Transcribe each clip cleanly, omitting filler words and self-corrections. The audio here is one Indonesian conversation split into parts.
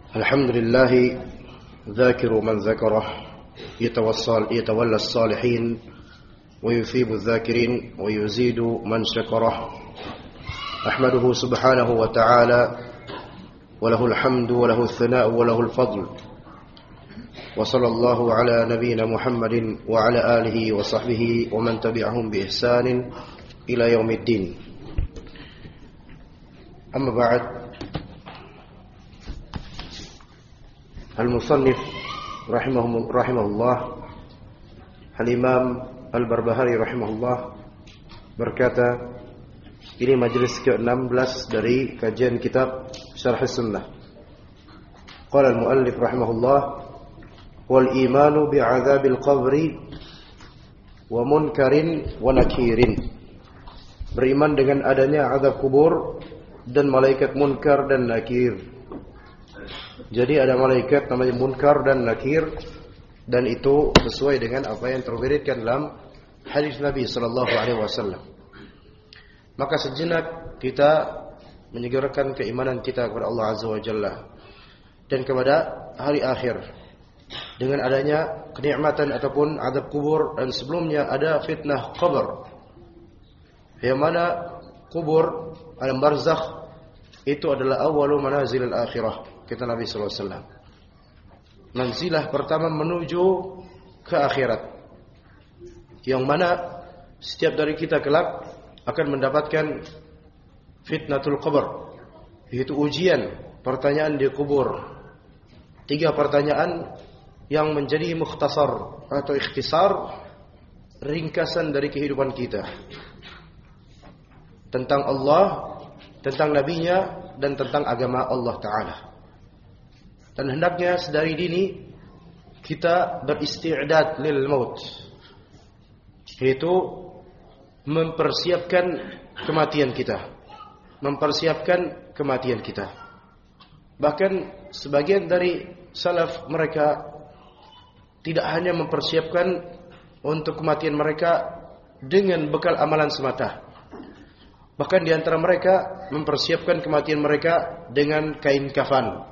الحمد لله ذاكر من ذكره يتولى الصالحين ويثيب الذاكرين ويزيد من شكره أحمده سبحانه وتعالى وله الحمد وله الثناء وله الفضل وصلى الله على نبينا محمد وعلى آله وصحبه ومن تبعهم بإحسان إلى يوم الدين أما بعد المصنف رحمه الله Al-Imam Al-Barbahari rahimahullah berkata, ini majlis ke-16 dari kajian kitab Syarh Sunnah. Qala al-muallif rahimahullah, wal imanu bi'adzabil qabri wa munkarin wa nakirin. Beriman dengan adanya azab kubur dan malaikat munkar dan nakir. Jadi ada malaikat namanya munkar dan nakir, dan itu sesuai dengan apa yang terwiridkan dalam hadis Nabi sallallahu alaihi wasallam. Maka sejenak kita menyegerakan keimanan kita kepada Allah Azza wa Jalla dan kepada hari akhir dengan adanya kenikmatan ataupun azab kubur, dan sebelumnya ada fitnah qabr, yang mana kubur alam barzakh itu adalah awalu manazilil akhirah. Kata Nabi sallallahu alaihi wasallam, manzilah pertama menuju ke akhirat, yang mana setiap dari kita kelak akan mendapatkan fitnatul qabr, yaitu ujian, pertanyaan di kubur. 3 pertanyaan yang menjadi mukhtasar atau ikhtisar, ringkasan dari kehidupan kita, tentang Allah, tentang nabinya, dan tentang agama Allah Ta'ala. Dan hendaknya sedari dini kita beristi'dad lil maut, yaitu mempersiapkan kematian kita. Bahkan sebagian dari salaf mereka tidak hanya mempersiapkan untuk kematian mereka dengan bekal amalan semata. Bahkan di antara mereka mempersiapkan kematian mereka dengan kain kafan.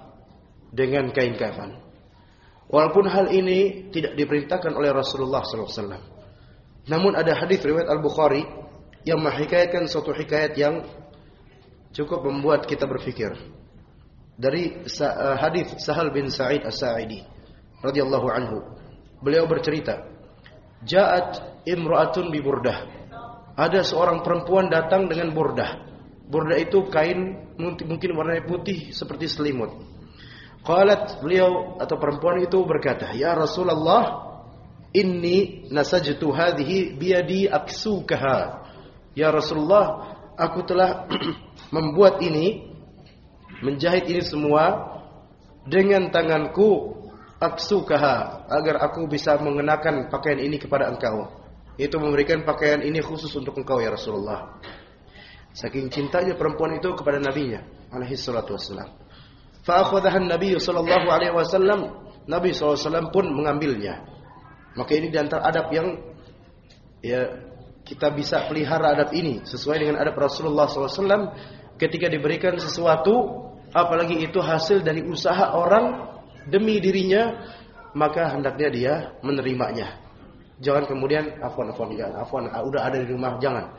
Walaupun hal ini tidak diperintahkan oleh Rasulullah SAW. Namun ada hadis riwayat Al-Bukhari yang menghikayatkan suatu hikayat yang cukup membuat kita berfikir. Dari hadis Sahal bin Sa'id As-Sa'idi radhiyallahu anhu. Beliau bercerita, Ja'at imra'atun bi burdah. Ada seorang perempuan datang dengan burdah. Burdah itu kain mungkin warnanya putih seperti selimut. Qalat, beliau atau perempuan itu berkata, ya Rasulullah, inni nasajtu hadhihi biyadi aksukaha. Ya Rasulullah, aku telah membuat ini, menjahit ini semua dengan tanganku, aksukaha, agar aku bisa mengenakan pakaian ini kepada engkau. Itu memberikan pakaian ini khusus untuk engkau ya Rasulullah. Saking cintanya perempuan itu kepada nabinya alaihi salatu wassalam. Fa akhadhaha an-nabiy sallallahu alaihi wasallam, Nabi sallallahu alaihi wasallam pun mengambilnya. Maka ini di antara adab yang ya kita bisa pelihara, adab ini sesuai dengan adab Rasulullah sallallahu alaihi wasallam. Ketika diberikan sesuatu, apalagi itu hasil dari usaha orang demi dirinya, maka hendaknya dia menerimanya. Jangan kemudian afwan udah ada di rumah, jangan.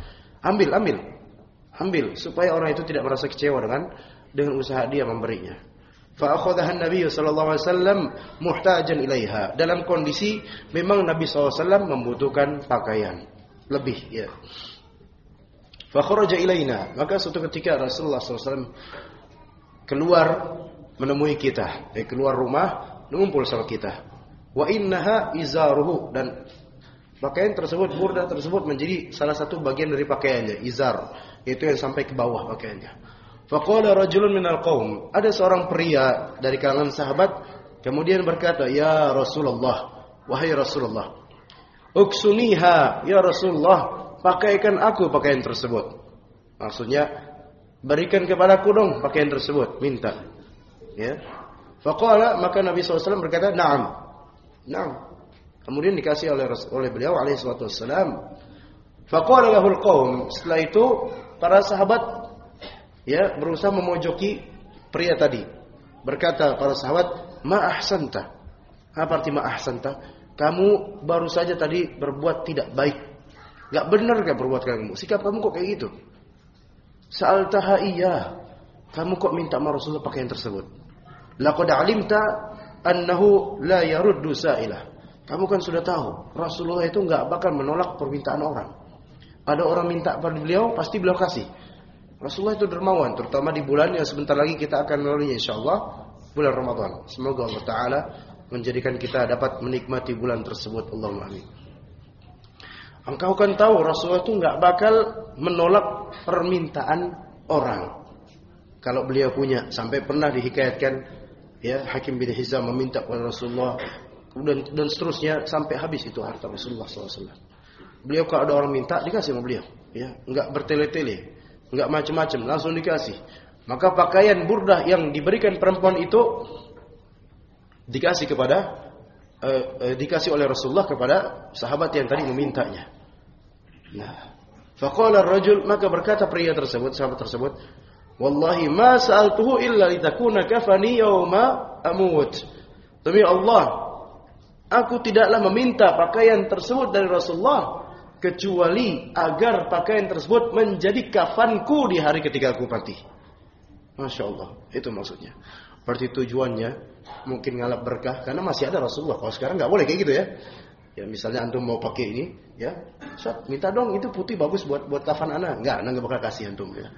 Ambil supaya orang itu tidak merasa kecewa dengan usaha dia memberinya. Fa akhadhaha an-nabiy sallallahu alaihi wasallam muhtajan ilaiha, dalam kondisi memang Nabi sallallahu alaihi wasallam membutuhkan pakaian lebih ya. Fa kharaja ilaina, maka suatu ketika Rasulullah sallallahu alaihi wasallam keluar menemui kita, keluar rumah mengumpul sama kita. Wa innaha izaruhu, dan pakaian tersebut, burdah tersebut menjadi salah satu bagian dari pakaiannya, izar, yaitu yang sampai ke bawah pakaiannya. Faqala rajulun minal qaum, ada seorang pria dari kalangan sahabat kemudian berkata, ya Rasulullah, wahai Rasulullah, uksuniha, ya Rasulullah, pakaikan aku pakaian tersebut. Maksudnya berikan kepadaku dong pakaian tersebut, minta. Ya. Faqala, maka Nabi SAW berkata, na'am. Kemudian dikasih oleh beliau alaihi salatu wassalam. Faqala lahul qaum, setelah itu para sahabat ya berusaha memojoki pria tadi. Berkata para sahabat, "Ma ahsanta." Apa arti ma ahsanta? Kamu baru saja tadi berbuat tidak baik. Enggak benar enggak berbuat kamu? Sikap kamu kok kayak gitu? Sa'altaha iya. Kamu kok minta sama Rasulullah pakaian tersebut? Laqad alimta annahu la yaruddu sa'ilah. Kamu kan sudah tahu, Rasulullah itu enggak bakal menolak permintaan orang. Ada orang minta pada beliau, pasti beliau kasih. Rasulullah itu dermawan, terutama di bulan yang sebentar lagi kita akan melalui insyaallah, bulan Ramadan. Semoga Allah Ta'ala menjadikan kita dapat menikmati bulan tersebut. Allahumma amin. Engkau kan tahu Rasulullah itu enggak bakal menolak permintaan orang. Kalau beliau punya, sampai pernah dihikayatkan ya, Hakim bin Hizam meminta kepada Rasulullah dan seterusnya sampai habis itu harta Rasulullah SAW. Beliau kalau ada orang minta dikasih sama beliau, ya, enggak bertele-tele, enggak macam-macam, langsung dikasih. Maka pakaian burdah yang diberikan perempuan itu dikasih dikasih oleh Rasulullah kepada sahabat yang tadi memintanya. Nah, faqala ar-rajul, maka berkata pria tersebut, sahabat tersebut, "Wallahi ma sa'altuhu illa litakuna kafani yawma amut." Demi Allah, aku tidaklah meminta pakaian tersebut dari Rasulullah kecuali agar pakaian tersebut menjadi kafanku di hari ketika aku mati. Masya Allah, itu maksudnya. Berarti tujuannya mungkin ngalap berkah karena masih ada Rasulullah. Kalau sekarang nggak boleh kayak gitu ya. Ya misalnya antum mau pakai ini, ya, Ustaz, minta dong itu putih bagus buat kafan anak. Enggak bakal kasih antum ya.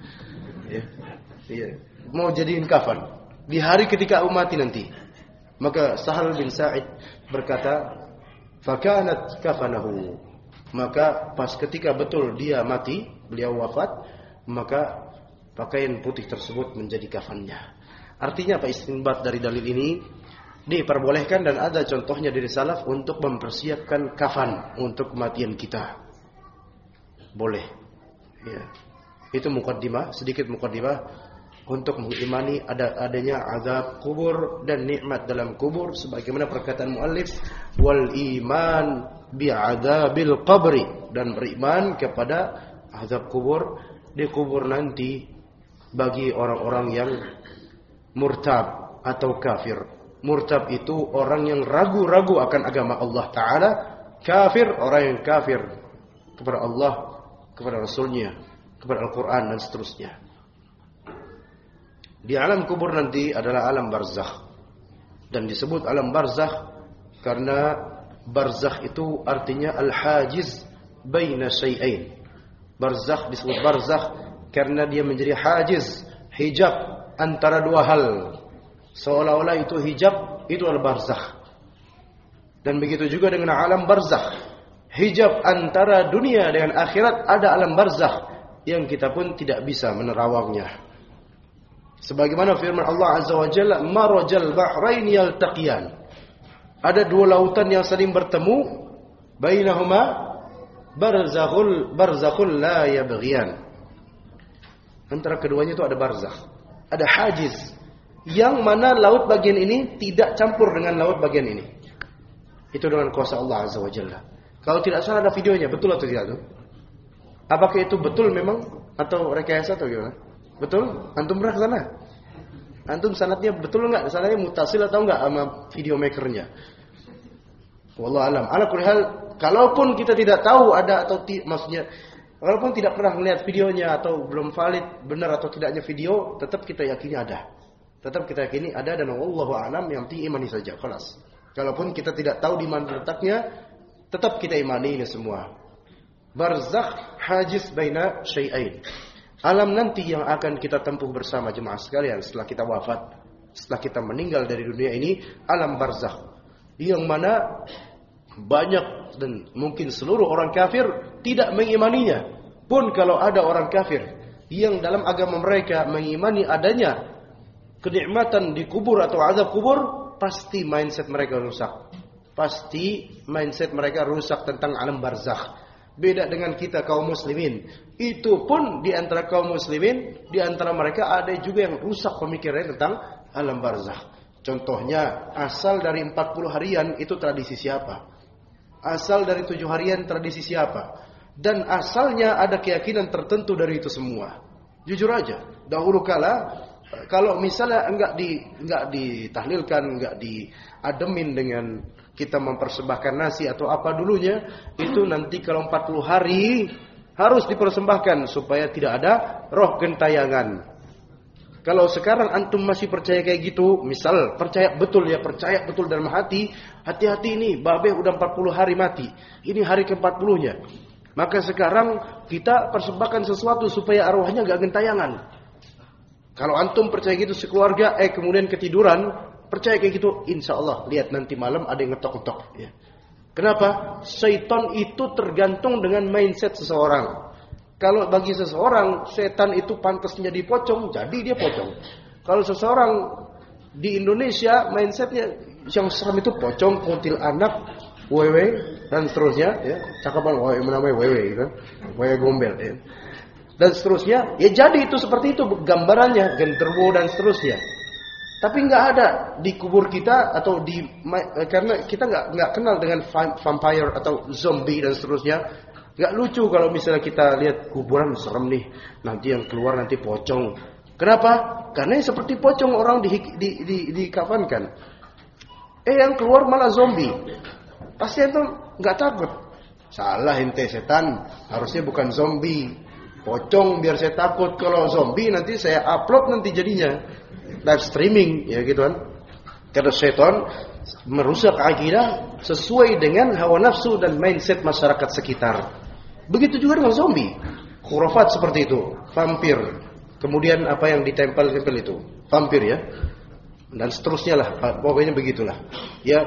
Iya. Mau jadiin kafan di hari ketika aku mati nanti. Maka Sahal bin Sa'id berkata, "Fakanat kafanahu." Maka pas ketika betul dia mati, beliau wafat, maka pakaian putih tersebut menjadi kafannya. Artinya apa istinbat dari dalil ini? Diperbolehkan dan ada contohnya dari salaf untuk mempersiapkan kafan untuk kematian kita. Boleh. Ya. Itu mukaddimah, sedikit mukaddimah untuk mengimani adanya azab kubur dan nikmat dalam kubur sebagaimana perkataan muallif, wal iman bi adzabil qabri, dan beriman kepada azab kubur di kubur nanti bagi orang-orang yang murtab atau kafir. Murtab itu orang yang ragu-ragu akan agama Allah Ta'ala. Kafir, orang yang kafir kepada Allah, kepada Rasulnya, kepada Al-Quran dan seterusnya. Di alam kubur nanti adalah alam barzakh. Dan disebut alam barzakh karena barzakh itu artinya al-hajiz baina syai'ain. Barzakh disebut barzakh karena dia menjadi hajiz, hijab antara dua hal. Seolah-olah itu hijab, itu adalah barzakh. Dan begitu juga dengan alam barzakh. Hijab antara dunia dengan akhirat, ada alam barzakh yang kita pun tidak bisa menerawangnya. Sebagaimana firman Allah Azza wa Jalla, "Marajal bahrain yaltaqiyan." Ada dua lautan yang saling bertemu, bainahuma barzakhul la yabghiyan. Antara keduanya itu ada barzakh, ada hajiz, yang mana laut bagian ini tidak campur dengan laut bagian ini. Itu dengan kuasa Allah Azza wa Jalla. Kalau tidak salah ada videonya, betul atau tidak tuh? Apakah itu betul memang atau rekayasa atau gimana? Betul? Antum pernah ke sana? Antum sanadnya betul enggak? Sanadnya mutasil atau enggak sama video makernya? Wallahu alam. Ala kulli hal, kalaupun kita tidak tahu ada atau maksudnya walaupun tidak pernah melihat videonya atau belum valid benar atau tidaknya video, tetap kita yakini ada. Tetap kita yakini ada dan wallahu alam, yang penting imani saja, khalas. Kalaupun kita tidak tahu di mana letaknya, tetap kita imani ini semua. Barzakh hajiz baina syai'ain. Alam nanti yang akan kita tempuh bersama jemaah sekalian setelah kita wafat, setelah kita meninggal dari dunia ini, alam barzakh. Yang mana banyak dan mungkin seluruh orang kafir tidak mengimaninya. Pun kalau ada orang kafir yang dalam agama mereka mengimani adanya kenikmatan di kubur atau azab kubur, pasti mindset mereka rusak. Pasti mindset mereka rusak tentang alam barzakh. Beda dengan kita kaum muslimin. Itu pun di antara kaum muslimin, di antara mereka ada juga yang rusak pemikirannya tentang alam barzakh. Contohnya, asal dari 40 harian itu tradisi siapa? Asal dari 7 harian tradisi siapa? Dan asalnya ada keyakinan tertentu dari itu semua. Jujur aja, dahulu kala Kalau misalnya enggak ditahlilkan, enggak diademin dengan kita mempersembahkan nasi atau apa dulunya, itu nanti kalau 40 hari harus dipersembahkan supaya tidak ada roh gentayangan. Kalau sekarang antum masih percaya kayak gitu, misal percaya betul dalam hati, hati-hati ini babe udah 40 hari mati. Ini hari ke-40-nya. Maka sekarang kita persembahkan sesuatu supaya arwahnya enggak gentayangan. Kalau antum percaya gitu sekeluarga, kemudian ketiduran, percaya kayak gitu, insya Allah lihat nanti malam ada yang ngetok-ngetok. Ya. Kenapa? Syaitan itu tergantung dengan mindset seseorang. Kalau bagi seseorang setan itu pantasnya dipocong, jadi dia pocong. Kalau seseorang di Indonesia mindsetnya yang serem itu pocong, kuntil anak, wewe dan seterusnya. Ya. Cakapan namanya wewe, kan? Wewe gombel. Ya. Dan seterusnya, ya jadi itu seperti itu gambarannya, genderuwo dan seterusnya. Tapi nggak ada di kubur kita atau karena kita nggak kenal dengan vampire atau zombie dan seterusnya. Nggak lucu kalau misalnya kita lihat kuburan serem nih, nanti yang keluar nanti pocong. Kenapa? Karena seperti pocong orang dikafankan. Yang keluar malah zombie. Pasti itu nggak takut. Salah ente, setan harusnya bukan zombie. Pocong biar saya takut. Kalau zombie nanti saya upload nanti jadinya live streaming ya gitu kan. Karena setan merusak akidah sesuai dengan hawa nafsu dan mindset masyarakat sekitar. Begitu juga dengan zombie. Khurafat seperti itu, vampir. Kemudian apa yang ditempel-tempel itu, vampir ya. Dan seterusnya lah, pokoknya begitulah. Ya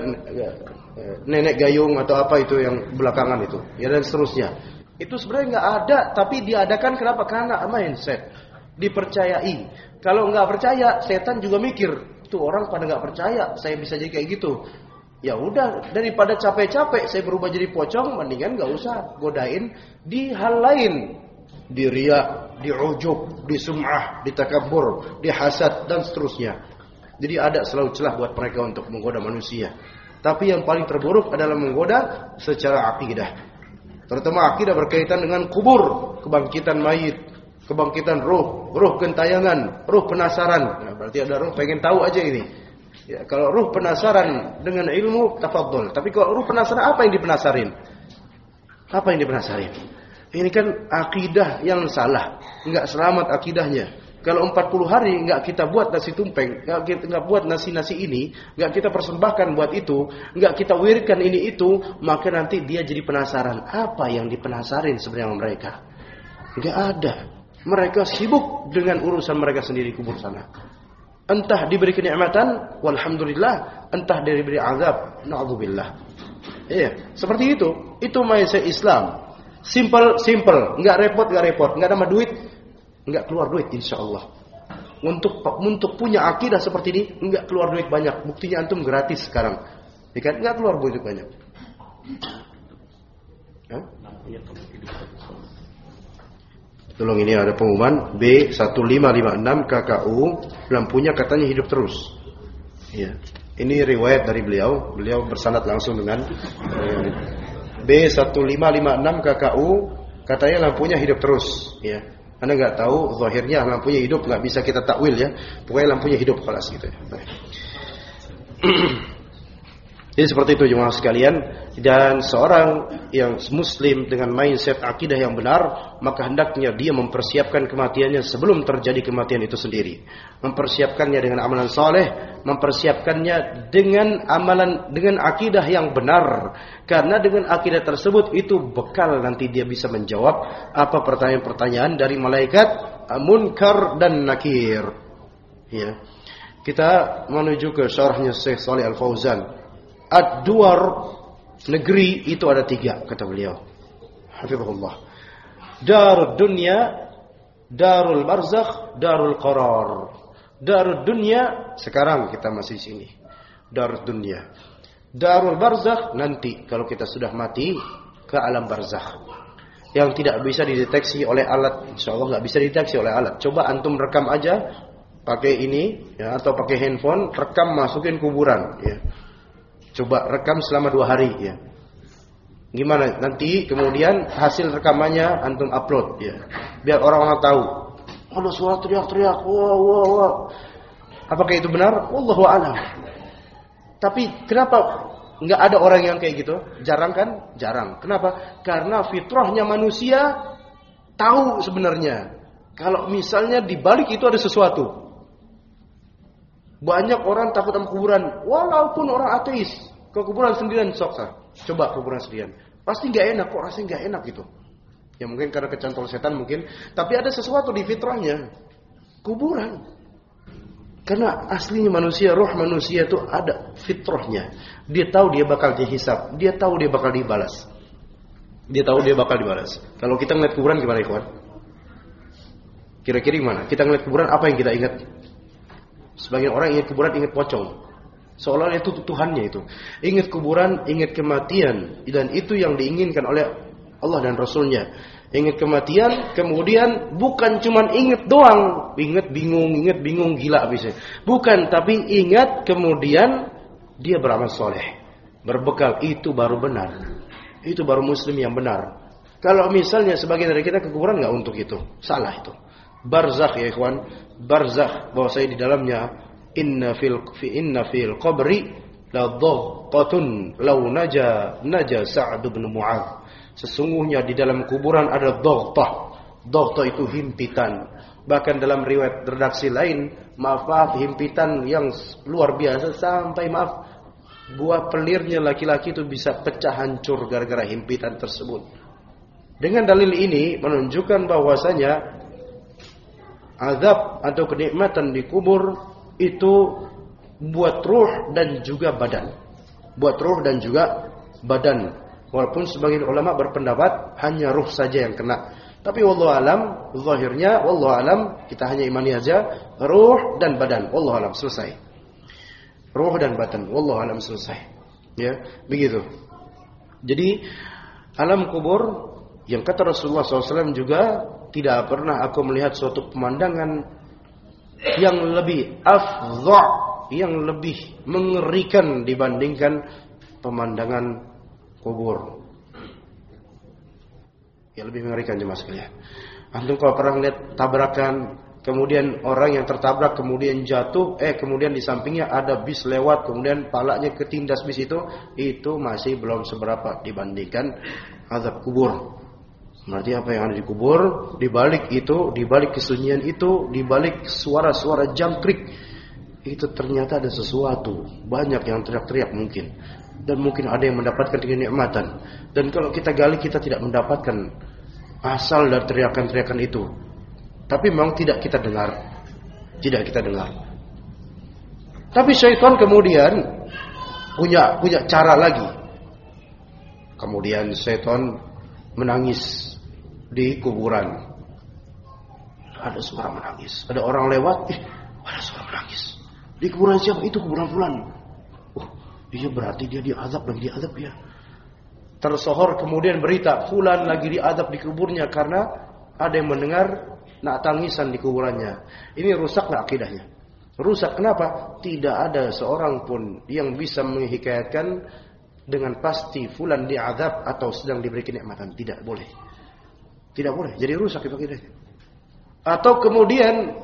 nenek gayung atau apa itu yang belakangan itu. Ya dan seterusnya. Itu sebenarnya nggak ada, tapi diadakan kenapa? Karena mindset, dipercayai. Kalau nggak percaya, setan juga mikir, tuh orang pada nggak percaya, saya bisa jadi kayak gitu. Ya udah, daripada capek-capek saya berubah jadi pocong, mendingan nggak usah godain di hal lain, di riya, di ujub, di sum'ah, di takabur, di hasad dan seterusnya. Jadi ada selalu celah buat mereka untuk menggoda manusia. Tapi yang paling terburuk adalah menggoda secara akidah. Terutama akidah berkaitan dengan kubur, kebangkitan mayit, kebangkitan roh gentayangan, roh penasaran. Nah, berarti ada roh pengen tahu aja ini. Ya, kalau roh penasaran dengan ilmu, tafadhol. Tapi kalau roh penasaran, apa yang dipenasarin? Apa yang dipenasarin? Ini kan akidah yang salah, enggak selamat akidahnya. Kalau 40 hari enggak kita buat nasi tumpeng, enggak buat nasi-nasi ini, enggak kita persembahkan buat itu, enggak kita wiridkan ini itu, maka nanti dia jadi penasaran. Apa yang dipenasarin sebenarnya mereka? Enggak ada. Mereka sibuk dengan urusan mereka sendiri kubur sana. Entah diberi kenikmatan, walhamdulillah, entah diberi azab, na'udzubillah. Iya, seperti itu. Itu mindset Islam. Simple, enggak repot, enggak nama duit. Enggak keluar duit insyaallah. Untuk punya akidah seperti ini enggak keluar duit banyak. Buktinya antum gratis sekarang. Ya kan enggak keluar duit banyak. Tolong ini ada pengumuman B1556 KKU lampunya katanya hidup terus. Ya. Ini riwayat dari beliau. Beliau bersanad langsung dengan B1556 KKU katanya lampunya hidup terus, ya. Anda nggak tahu zahirnya lampunya hidup, nggak bisa kita takwil ya. Pokoknya lampunya hidup kelas gitu ya. Jadi seperti itu jemaah sekalian. Dan seorang yang muslim dengan mindset akidah yang benar, maka hendaknya dia mempersiapkan kematiannya sebelum terjadi kematian itu sendiri. Mempersiapkannya dengan amalan saleh, mempersiapkannya dengan akidah yang benar. Karena dengan akidah tersebut itu bekal nanti dia bisa menjawab apa pertanyaan-pertanyaan dari malaikat Munkar dan Nakir. Ya. Kita menuju ke syarahnya Syekh Shalih Al Fauzan. Ad-duwar, negeri itu ada 3 kata beliau. Hafizahullah. Darud dunya, darul barzakh, darul qarar. Darud dunya sekarang kita masih sini. Darud dunya. Darul barzakh nanti kalau kita sudah mati ke alam barzakh. Yang tidak bisa dideteksi oleh alat, insyaallah enggak bisa dideteksi oleh alat. Coba antum rekam aja pakai ini ya, atau pakai handphone, rekam masukin kuburan ya. Coba rekam selama 2 hari ya. Gimana nanti kemudian hasil rekamannya antum upload ya. Biar orang-orang tahu. Ada suara teriak-teriak, wah, wah, wah. Apakah itu benar? Wallahu a'lam. Tapi kenapa nggak ada orang yang kayak gitu? Jarang kan? Jarang. Kenapa? Karena fitrahnya manusia tahu sebenarnya. Kalau misalnya di balik itu ada sesuatu. Banyak orang takut sama kuburan, walaupun orang ateis. Ke kuburan sendirian sok sah. Coba kuburan sendirian. Pasti nggak enak, kok rasanya nggak enak gitu. Ya mungkin karena kecantol setan mungkin, tapi ada sesuatu di fitrahnya. Kuburan. Karena aslinya manusia, roh manusia itu ada fitrahnya. Dia tahu dia bakal dihisab, dia tahu dia bakal dibalas. Dia tahu dia bakal dibalas. Kalau kita ngeliat kuburan gimana, ikhwan? Kira-kira gimana? Kita ngeliat kuburan apa yang kita ingat? Sebagian orang ingat kuburan ingat pocong. Seolah-olah itu Tuhannya itu. Ingat kuburan, ingat kematian, dan itu yang diinginkan oleh Allah dan Rasulnya. Ingat kematian, kemudian bukan cuma ingat doang, ingat bingung, gila bisa. Bukan, tapi ingat kemudian dia beramal soleh, berbekal, itu baru benar. Itu baru muslim yang benar. Kalau misalnya sebagian dari kita ke kuburan nggak untuk itu, salah itu. Barzakh ya ikhwan, barzakh bahwa saya di dalamnya inna fil qabri la dhaghqatun law naja Sa'd bin Mu'adz. Sesungguhnya di dalam kuburan ada dhaghqah. Dhaghqah itu himpitan. Bahkan dalam riwayat redaksi lain, maaf himpitan yang luar biasa sampai buah pelirnya laki-laki itu bisa pecah hancur gara-gara himpitan tersebut. Dengan dalil ini menunjukkan bahwasanya azab atau kenikmatan di kubur itu buat ruh dan juga badan. Buat ruh dan juga badan. Walaupun sebagian ulama berpendapat hanya ruh saja yang kena. Tapi wallahu alam, zahirnya wallahu alam, kita hanya imani aja ruh dan badan. Wallahu alam, selesai. Ruh dan badan, wallahu alam, selesai. Ya, begitu. Jadi alam kubur yang kata Rasulullah SAW juga, tidak pernah aku melihat suatu pemandangan yang lebih afdha', yang lebih mengerikan dibandingkan pemandangan kubur. Ya lebih mengerikan jemaah sekalian. Antum kalau pernah lihat tabrakan, kemudian orang yang tertabrak kemudian jatuh, kemudian di sampingnya ada bis lewat, kemudian palanya ketindas bis itu masih belum seberapa dibandingkan azab kubur. Berarti apa yang ada di kubur, di balik itu, di balik kesunyian itu, di balik suara-suara jangkrik, itu ternyata ada sesuatu. Banyak yang teriak-teriak mungkin. Dan mungkin ada yang mendapatkan kenikmatan. Dan kalau kita gali, kita tidak mendapatkan asal dari teriakan-teriakan itu. Tapi memang tidak kita dengar. Tidak kita dengar. Tapi syaitan kemudian punya cara lagi. Kemudian syaitan menangis di kuburan. Ada suara menangis. Ada orang lewat, ada suara menangis. Di kuburan siapa? Itu kuburan fulan. Oh, iya berarti dia diazab ya. Tersohor kemudian berita fulan lagi diazab di kuburnya karena ada yang mendengar nak tangisan di kuburannya. Ini rusaklah akidahnya. Rusak kenapa? Tidak ada seorang pun yang bisa menghikayatkan dengan pasti fulan diazab atau sedang diberi kenikmatan. Tidak boleh. Tidak boleh. Jadi rusak itu akidahnya. Atau kemudian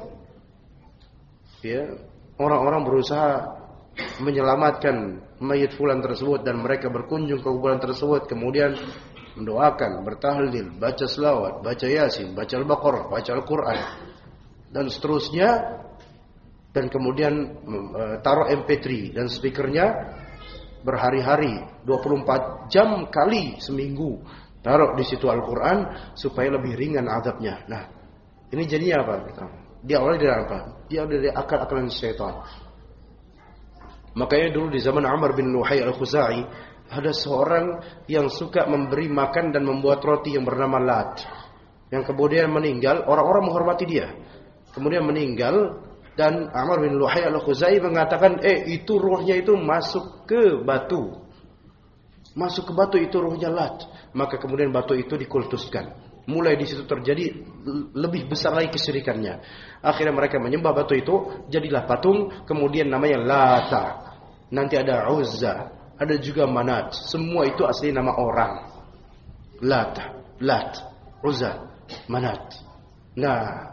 orang-orang berusaha menyelamatkan mayit fulan tersebut dan mereka berkunjung ke kuburan tersebut, kemudian mendoakan, bertahlil, baca selawat, baca yasin, baca al-baqarah, baca Al-Quran dan seterusnya, dan kemudian taruh MP3 dan speakernya berhari-hari 24 jam kali seminggu taruh di situ Al-Quran supaya lebih ringan azabnya. Nah, ini jadinya apa? Dia awalnya dari apa? Dia dari akal-akalan syaitan. Makanya dulu di zaman Amr bin Luhai al-Khuzai ada seorang yang suka memberi makan dan membuat roti yang bernama Lat, yang kemudian meninggal. Orang-orang menghormati dia, kemudian meninggal, dan Amr bin Luhai al-Khuzai mengatakan, itu ruhnya itu masuk ke batu. Masuk ke batu itu ruhnya Lat. Maka kemudian batu itu dikultuskan. Mulai di situ terjadi lebih besar lagi kesyirikannya. Akhirnya mereka menyembah batu itu, jadilah patung, kemudian namanya Lata. Nanti ada Uzza, ada juga Manat. Semua itu asli nama orang. Lat, Uzza, Manat. Nah,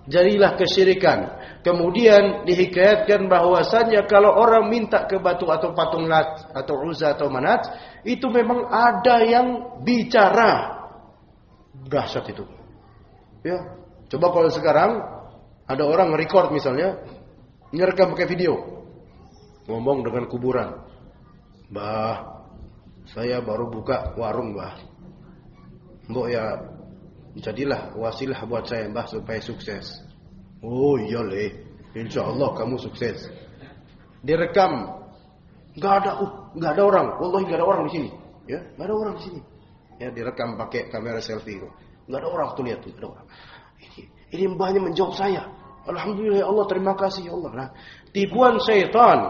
jadilah kesyirikan. Kemudian dihikayatkan bahwasannya kalau orang minta ke batu atau patung Lat atau Uzza atau Manat, itu memang ada yang bicara. Dahsyat itu. Ya, coba kalau sekarang ada orang record misalnya, ngerekam pakai video, ngomong dengan kuburan. Mbah, saya baru buka warung, Mbah. Mbok ya jadilah wasilah buat saya, Mbah, supaya sukses. Oh iya leh, insya Allah kamu sukses. Direkam, nggak ada orang, wallahi nggak ada orang di sini, ya nggak ada orang di sini. Ya direkam pakai kamera selfie, nggak ada orang tuh, lihat tuh, nggak ada orang. Ini mbahnya menjawab saya. Alhamdulillah ya Allah, terima kasih ya Allah. Nah, tipuan syaitan,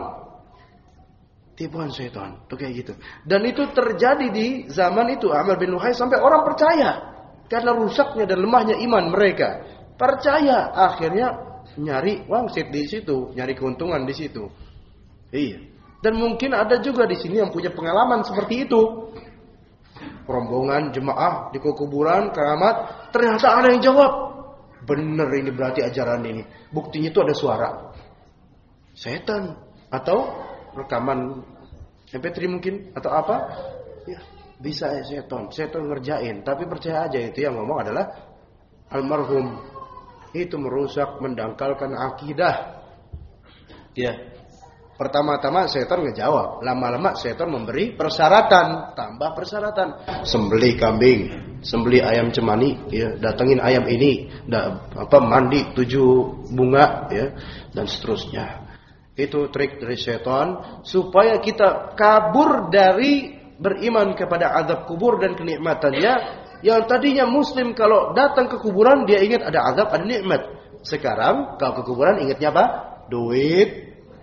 tuh kayak gitu. Dan itu terjadi di zaman itu Amr bin Luhai sampai orang percaya karena rusaknya dan lemahnya iman mereka. Percaya, akhirnya nyari wangsit di situ, nyari keuntungan di situ. Iya. Dan mungkin ada juga di sini yang punya pengalaman seperti itu. Rombongan jemaah di kuburan keramat, ternyata ada yang jawab. Bener, ini berarti ajaran ini. Buktinya itu ada suara setan atau rekaman MP3 mungkin atau apa? Ya, bisa ya setan ngerjain. Tapi percaya aja itu yang ngomong adalah almarhum. Itu merusak, mendangkalkan akidah. Ya. Pertama-tama setan ngejawab, lama-lama setan memberi persyaratan, tambah persyaratan. Sembelih kambing, sembelih ayam cemani, ya, datengin ayam ini, mandi 7 bunga, ya, dan seterusnya. Itu trik dari setan supaya kita kabur dari beriman kepada azab kubur dan kenikmatannya. Yang tadinya muslim kalau datang ke kuburan dia ingat ada azab, ada nikmat. Sekarang kalau ke kuburan ingatnya apa? Duit.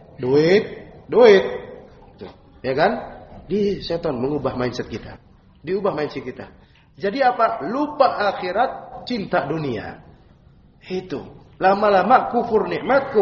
Ya kan? Di setan mengubah mindset kita. Diubah mindset kita. Jadi apa? Lupa akhirat, cinta dunia. Itu. Lama-lama kufur nikmat,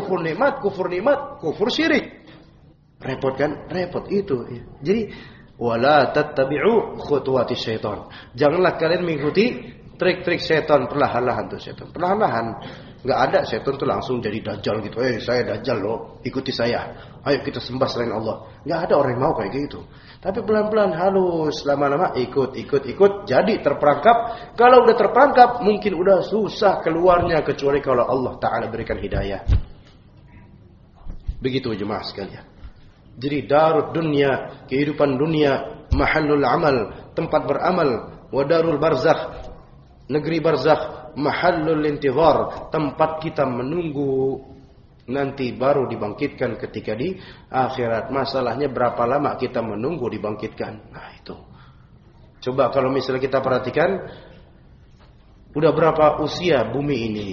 kufur syirik. Repot kan? Repot itu. Jadi wala tattabi'u khutuwati syaitan. Janganlah kalian mengikuti trik-trik setan, perlahan-lahan tuh setan. Perlahan-lahan. Enggak ada setan tuh langsung jadi dajjal gitu. Saya dajjal loh, ikuti saya. Ayo kita sembah selain Allah. Enggak ada orang yang mau kayak gitu. Tapi pelan-pelan halus, lama-lama ikut jadi terperangkap. Kalau udah terperangkap mungkin udah susah keluarnya kecuali kalau Allah Ta'ala berikan hidayah. Begitu jemaah sekalian. Jadi darud dunia, kehidupan dunia, mahallul amal, tempat beramal, wa darul barzakh, negeri barzakh, mahallul intizar, tempat kita menunggu nanti baru dibangkitkan ketika di akhirat. Masalahnya berapa lama kita menunggu dibangkitkan. Nah itu. Coba kalau misalnya kita perhatikan, udah berapa usia bumi ini?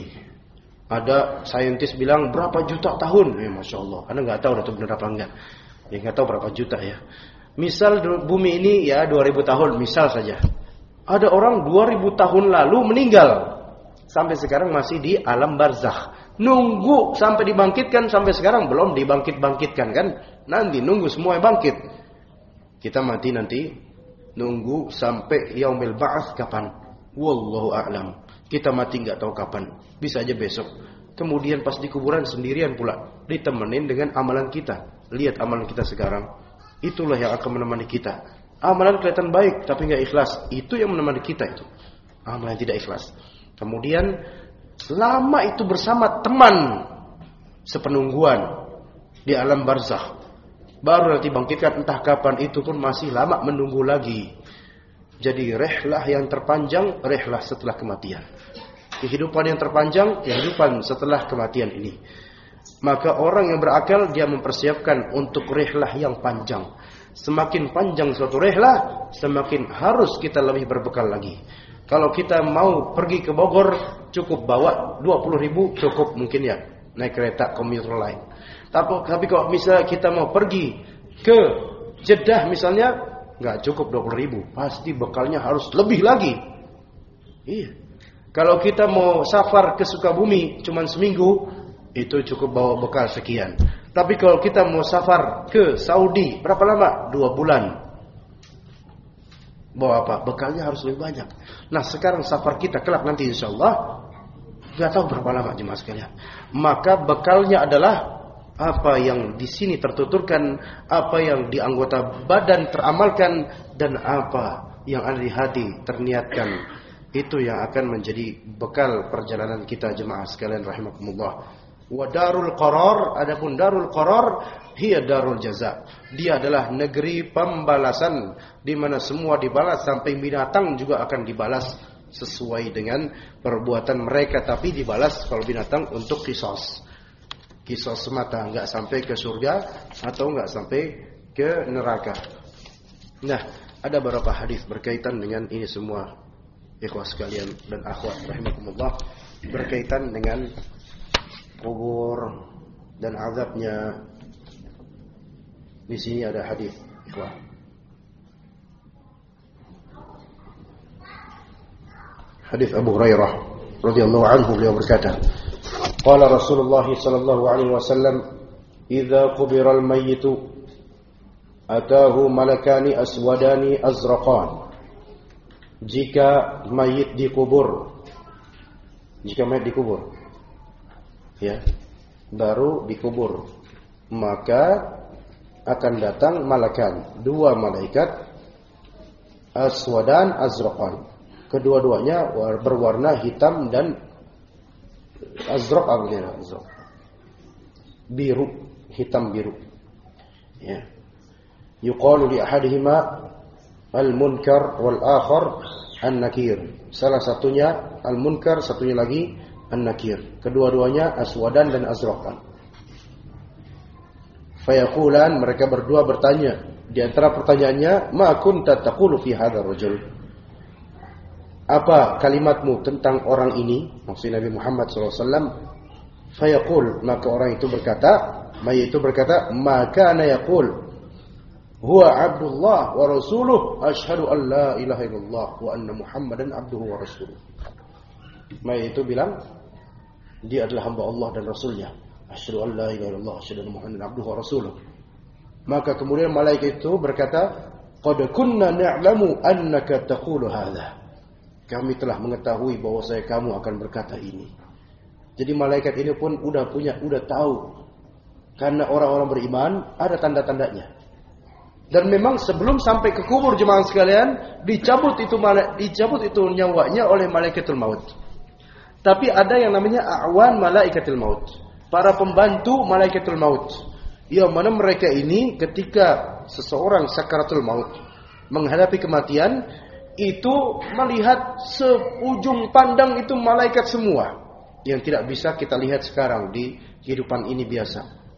Ada saintis bilang berapa juta tahun. Masya Allah. Anda nggak tahu itu benar apa enggak. Ya nggak tahu berapa juta ya. Misal bumi ini ya 2000 tahun misal saja. Ada orang 2000 tahun lalu meninggal. Sampai sekarang masih di alam barzakh. Nunggu sampai dibangkitkan, sampai sekarang belum dibangkit-bangkitkan kan. Nanti nunggu semua bangkit. Kita mati nanti nunggu sampai yaumil ba'ats kapan. Wallahu a'lam. Kita mati nggak tahu kapan. Bisa aja besok. Kemudian pas di kuburan sendirian pula. Ditemenin dengan amalan kita. Lihat amalan kita sekarang. Itulah yang akan menemani kita. Amalan kelihatan baik tapi nggak ikhlas. Itu yang menemani kita itu. Amalan tidak ikhlas. Kemudian lama itu bersama teman sepenungguan di alam barzakh. Baru nanti bangkitkan entah kapan, itu pun masih lama menunggu lagi. Jadi rihlah yang terpanjang, rihlah setelah kematian. Kehidupan yang terpanjang, kehidupan setelah kematian ini. Maka orang yang berakal dia mempersiapkan untuk rihlah yang panjang. Semakin panjang suatu rihlah, semakin harus kita lebih berbekal lagi. Kalau kita mau pergi ke Bogor, cukup bawa 20.000 cukup mungkin ya, naik kereta komuter lain. Tapi kalau misalnya kita mau pergi ke Jeddah misalnya, nggak cukup 20.000, pasti bekalnya harus lebih lagi. Iya. Kalau kita mau safar ke Sukabumi cuman seminggu, itu cukup bawa bekal sekian. Tapi kalau kita mau safar ke Saudi, berapa lama? 2 bulan. Bawa apa? Bekalnya harus lebih banyak. Nah sekarang safar kita kelak nanti insya Allah, Gak tahu berapa lama jemaah sekalian. Maka bekalnya adalah apa yang di sini tertuturkan, apa yang di anggota badan teramalkan, dan apa yang ada di hati terniatkan. Itu yang akan menjadi bekal perjalanan kita jemaah sekalian rahimakumullah. Wa darul qarar, adapun darul qarar hiya darul jaza. Dia adalah negeri pembalasan di mana semua dibalas, sampai binatang juga akan dibalas sesuai dengan perbuatan mereka, tapi dibalas kalau binatang untuk qisas. Qisas semata, enggak sampai ke surga atau enggak sampai ke neraka. Nah, ada beberapa hadis berkaitan dengan ini semua, ikhwah sekalian dan akhwat rahimakumullah, berkaitan dengan kubur dan azabnya. Di sini ada hadis, ikhwah. Hadis Abu Hurairah radhiyallahu anhu, beliau berkata, qala Rasulullah sallallahu alaihi wasallam, "Idza qubira al-mayyitu atahu malakani aswadani azraqan." Jika mayit dikubur, ya, baru dikubur, maka akan datang malakan, dua malaikat, aswadan azraqan, kedua-duanya berwarna hitam dan azraq artinya azraq, biru, hitam biru, ya. Yuqalu li ahadihima al-munkar wal akhar an-nakir. Salah satunya al-munkar, satunya lagi an-nakir. Kedua-duanya aswadan dan azraqan. Fayaqulan, mereka berdua bertanya. Di antara pertanyaannya, ma kunta taqulu fi hadzal rajul? Apa kalimatmu tentang orang ini? Maksud Nabi Muhammad SAW. Fayaqul, maka orang itu berkata, mayit itu berkata, ma kana yaqul huwa abdullah wa rasuluh, asyhadu an la ilaha illallah wa anna muhammadan abduhu wa rasuluh. Mayit itu bilang, dia adalah hamba Allah dan Rasulnya. Asyhadu an la ilaha illallah, asyhadu anna muhammadan abduhu wa rasuluh. Maka kemudian malaikat itu berkata, qad kunna na'lamu annaka taqulu hadza. Kami telah mengetahui bahwa kamu akan berkata ini. Jadi malaikat ini pun udah tahu. Karena orang-orang beriman ada tanda-tandanya. Dan memang sebelum sampai ke kubur jemaah sekalian, dicabut itu nyawanya oleh malaikatul maut. Tapi ada yang namanya a'wan malaikatul maut, para pembantu malaikatul maut. Yang mana mereka ini ketika seseorang sakaratul maut menghadapi kematian, itu melihat seujung pandang itu malaikat semua, yang tidak bisa kita lihat sekarang di kehidupan ini biasa.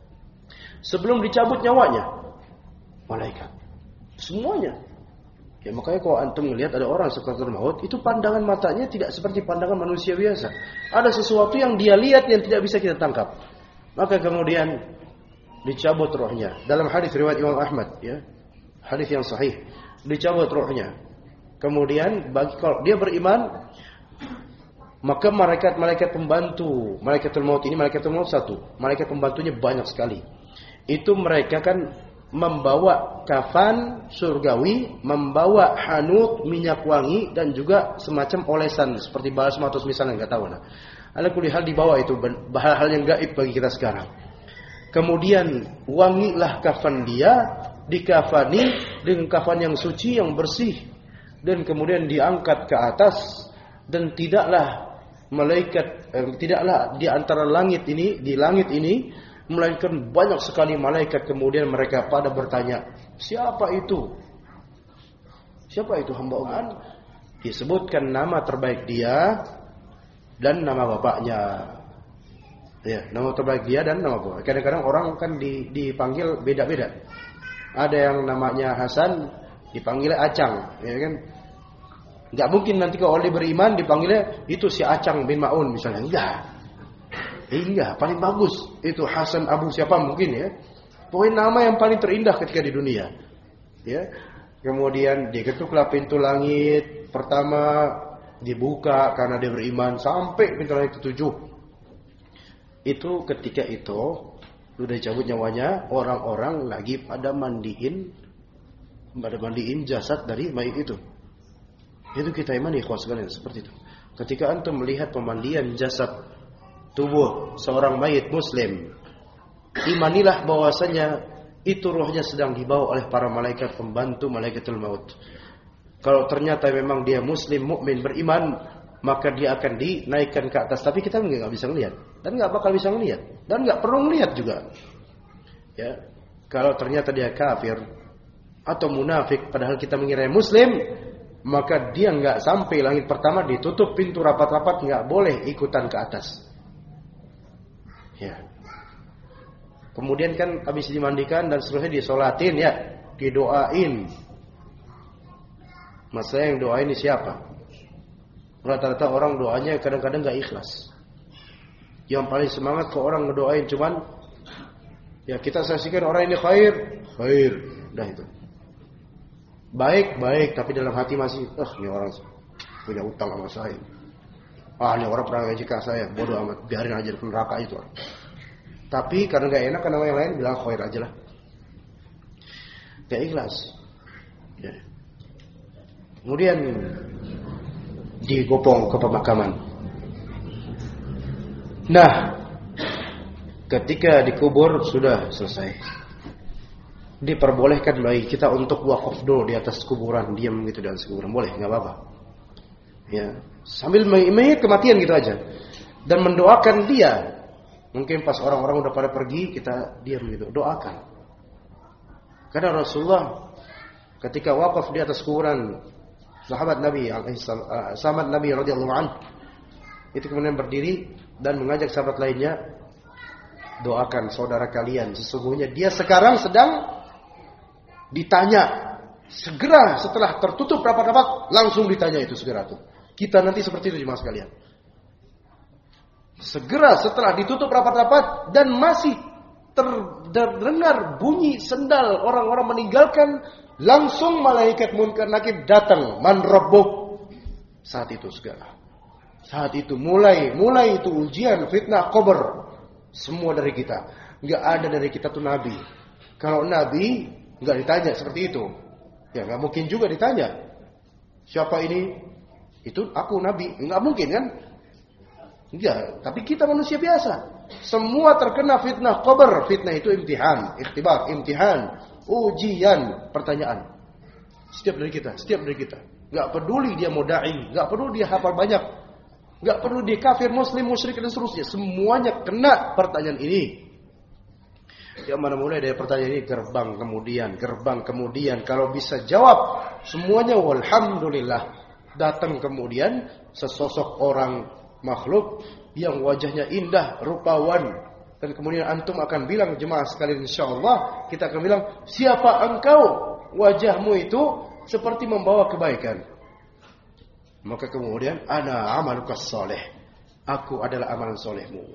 Sebelum dicabut nyawanya, malaikat semuanya. Ya makanya kalau antum melihat ada orang sakaratul maut, itu pandangan matanya tidak seperti pandangan manusia biasa. Ada sesuatu yang dia lihat yang tidak bisa kita tangkap. Maka kemudian dicabut rohnya. Dalam hadis riwayat Imam Ahmad, ya, hadis yang sahih, dicabut rohnya. Kemudian kalau dia beriman, maka malaikat pembantu malaikatul maut ini, malaikatul maut satu, malaikat pembantunya banyak sekali. Itu mereka kan membawa kafan surgawi, membawa hanut minyak wangi, dan juga semacam olesan seperti basmatus misalnya, enggak tahu. Nah, ala kulli hal dibawa itu hal-hal yang gaib bagi kita sekarang. Kemudian wangilah kafan dia, dikafani dengan kafan yang suci, yang bersih, dan kemudian diangkat ke atas, dan tidaklah di antara langit ini, di langit ini, melainkan banyak sekali malaikat. Kemudian mereka pada bertanya, siapa itu? Siapa itu hamba Allah? Disebutkan nama terbaik dia dan nama bapaknya. Ya, nama terbaik dia dan nama bapaknya. Kadang-kadang orang kan dipanggil beda-beda. Ada yang namanya Hasan, dipanggilnya Acang, ya kan? Enggak mungkin nanti kalau dia beriman dipanggilnya itu si Acang bin Ma'un misalnya. Enggak. Iya, paling bagus itu Hasan Abu siapa mungkin, ya. Pokoknya nama yang paling terindah ketika di dunia. Ya. Kemudian diketuklah pintu langit pertama, dibuka karena dia beriman, sampai pintu langit ke-7. Itu ketika itu sudah dicabut nyawanya, orang-orang lagi pada mandiin jasad dari mayit itu. Itu kita imani ikhwas sekalian seperti itu. Ketika antum melihat pemandian jasad tubuh seorang mayit muslim, imanilah bahwasanya itu rohnya sedang dibawa oleh para malaikat pembantu malaikatul maut. Kalau ternyata memang dia muslim, mukmin, beriman, maka dia akan dinaikkan ke atas. Tapi kita nggak bisa melihat dan nggak bakal bisa melihat dan nggak perlu melihat juga. Ya, kalau ternyata dia kafir atau munafik, padahal kita mengira muslim, maka dia nggak sampai langit pertama, ditutup pintu rapat-rapat, nggak boleh ikutan ke atas. Ya. Kemudian kan habis dimandikan dan seterusnya disolatin ya, didoain. Masalah yang doa ini siapa? Rata-rata orang doanya kadang-kadang nggak ikhlas. Yang paling semangat ke orang ngedoain cuman ya kita saksikan orang ini khair, dah itu. Baik, tapi dalam hati masih, ini orang punya utang sama saya. Ini orang pernah ngaji ke saya, bodoh amat, biarin aja di neraka itu. Tapi karena nggak enak karena yang lain bilang khair aja lah. Nggak ikhlas. Ya. Kemudian digopong ke pemakaman. Nah, ketika dikubur sudah selesai. Diperbolehkan bagi kita untuk wakaf dulu di atas kuburan, diam gitu di atas kuburan, boleh, nggak apa-apa. Ya, sambil mengingat kematian gitu aja dan mendoakan dia. Mungkin pas orang-orang udah pada pergi, kita diam gitu, doakan. Karena Rasulullah ketika wakaf di atas kuburan sahabat Nabi radhiyallahu anhu itu kemudian berdiri dan mengajak sahabat lainnya, doakan saudara kalian, sesungguhnya dia sekarang sedang ditanya. Segera setelah tertutup rapat-rapat langsung ditanya itu segera tuh. Kita nanti seperti itu jemaah sekalian. Segera setelah ditutup rapat-rapat dan masih terdengar bunyi sendal orang-orang meninggalkan, langsung malaikat munkar nakir datang, man rabbuk. Saat itu segala. Saat itu mulai itu ujian, fitnah, qabr. Semua dari kita. Enggak ada dari kita tuh nabi. Kalau nabi enggak ditanya seperti itu. Ya enggak mungkin juga ditanya. Siapa ini? Itu aku nabi. Enggak mungkin kan? Enggak, tapi kita manusia biasa. Semua terkena fitnah qabr. Fitnah itu imtihan, ikhtibar, imtihan, ujian, pertanyaan. Setiap dari kita. Enggak peduli dia mau dai, enggak peduli dia hafal banyak, enggak peduli dia kafir, muslim, musyrik dan seterusnya. Semuanya kena pertanyaan ini. Yang mana mulai dari pertanyaan ini gerbang kemudian kalau bisa jawab semuanya walhamdulillah, datang kemudian sesosok orang makhluk yang wajahnya indah, rupawan, dan kemudian antum akan bilang, jemaah sekalian insyaallah kita akan bilang, siapa engkau? Wajahmu itu seperti membawa kebaikan. Maka kemudian ana amalukas saleh, aku adalah amalan solehmu.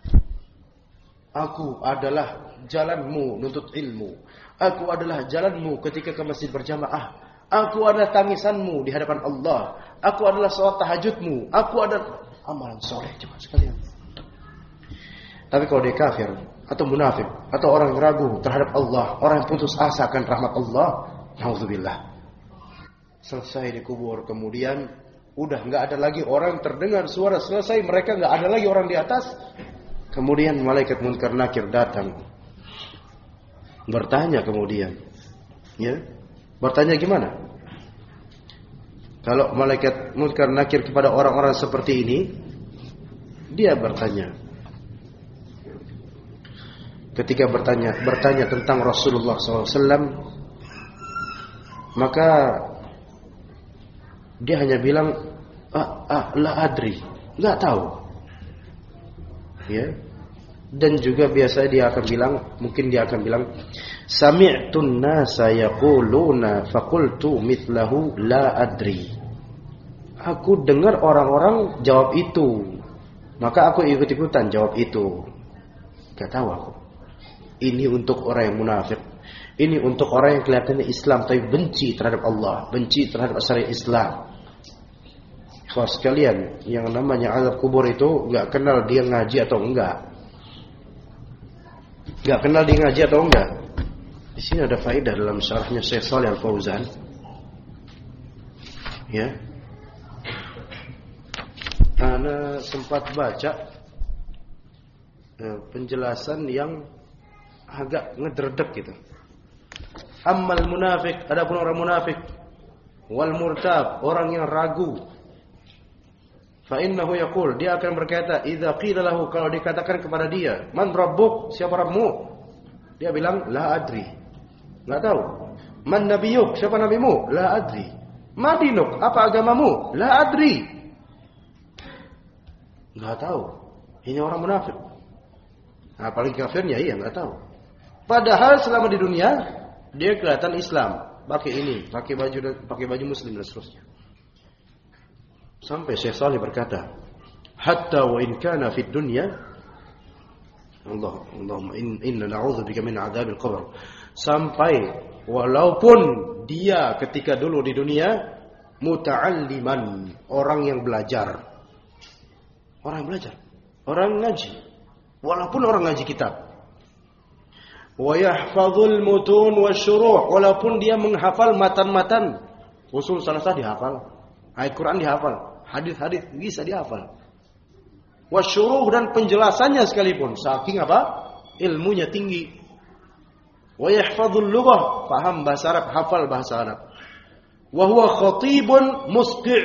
Aku adalah jalanmu nuntut ilmu. Aku adalah jalanmu ketika ke masjid berjamaah. Aku adalah tangisanmu di hadapan Allah. Aku adalah salat tahajudmu. Aku adalah amalan soleh jemaah sekalian. Tapi kalau dia kafir atau munafik atau orang yang ragu terhadap Allah, orang yang putus asa akan rahmat Allah, naudzubillah. Selesai dikubur, kemudian udah nggak ada lagi orang terdengar suara selesai, mereka nggak ada lagi orang di atas. Kemudian malaikat munkar nakir datang, bertanya kemudian, ya, bertanya gimana? Kalau malaikat munkar nakir kepada orang-orang seperti ini, dia bertanya. Ketika bertanya tentang Rasulullah SAW, maka dia hanya bilang, la adri, nggak tahu. Ya. Dan juga biasanya dia akan bilang, sami'tun nasa yaquluna faqultu mithlahu la adri. Aku dengar orang-orang jawab itu, maka aku ikut-ikutan jawab itu. Gak tahu aku. Ini untuk orang yang munafik. Ini untuk orang yang kelihatannya Islam tapi benci terhadap Allah, benci terhadap syariat Islam. Ikhwas sekalian, yang namanya azab kubur itu gak kenal dia ngaji atau enggak. Gak kenal dia ngaji atau enggak. Di sini ada faedah dalam syarahnya Syekh Shalih Al Fauzan. Ya. Ana sempat baca penjelasan yang agak ngedredeg gitu. Ammal munafik, adapun orang munafik, wal murtab, orang yang ragu, fa innahu yaqul, dia akan berkata, idza qila lahu, kalau dikatakan kepada dia, man rabbuk, siapa Rabbmu? Dia bilang, la adri, enggak tahu. Man nabiyuk, siapa nabimu? La adri. Ma dinuk, apa agamamu? La adri. Enggak tahu. Ini orang munafik. Nah, paling kafirnya iya enggak tahu. Padahal selama di dunia dia kelihatan Islam, pakai ini, pakai baju muslim dan seterusnya. Sampai Syekh Salih berkata, hatta wa in kana fid dunya, Allahumma inna na'udzubika min adzabil qabr. Sampai walaupun dia ketika dulu di dunia muta'alliman, orang yang belajar. Orang yang belajar, orang ngaji. Walaupun orang ngaji kitab. Wa yahfazul mutun wasyuruh, walaupun dia menghafal matan-matan. Usul salasah dihafal, ayat Quran dihafal, hadis-hadis bisa dihafal. Wasyuruh, dan penjelasannya sekalipun, saking apa? Ilmunya tinggi. Wa yahfazul lughah, paham bahasa Arab, hafal bahasa Arab. Wa huwa khatibun musqi'.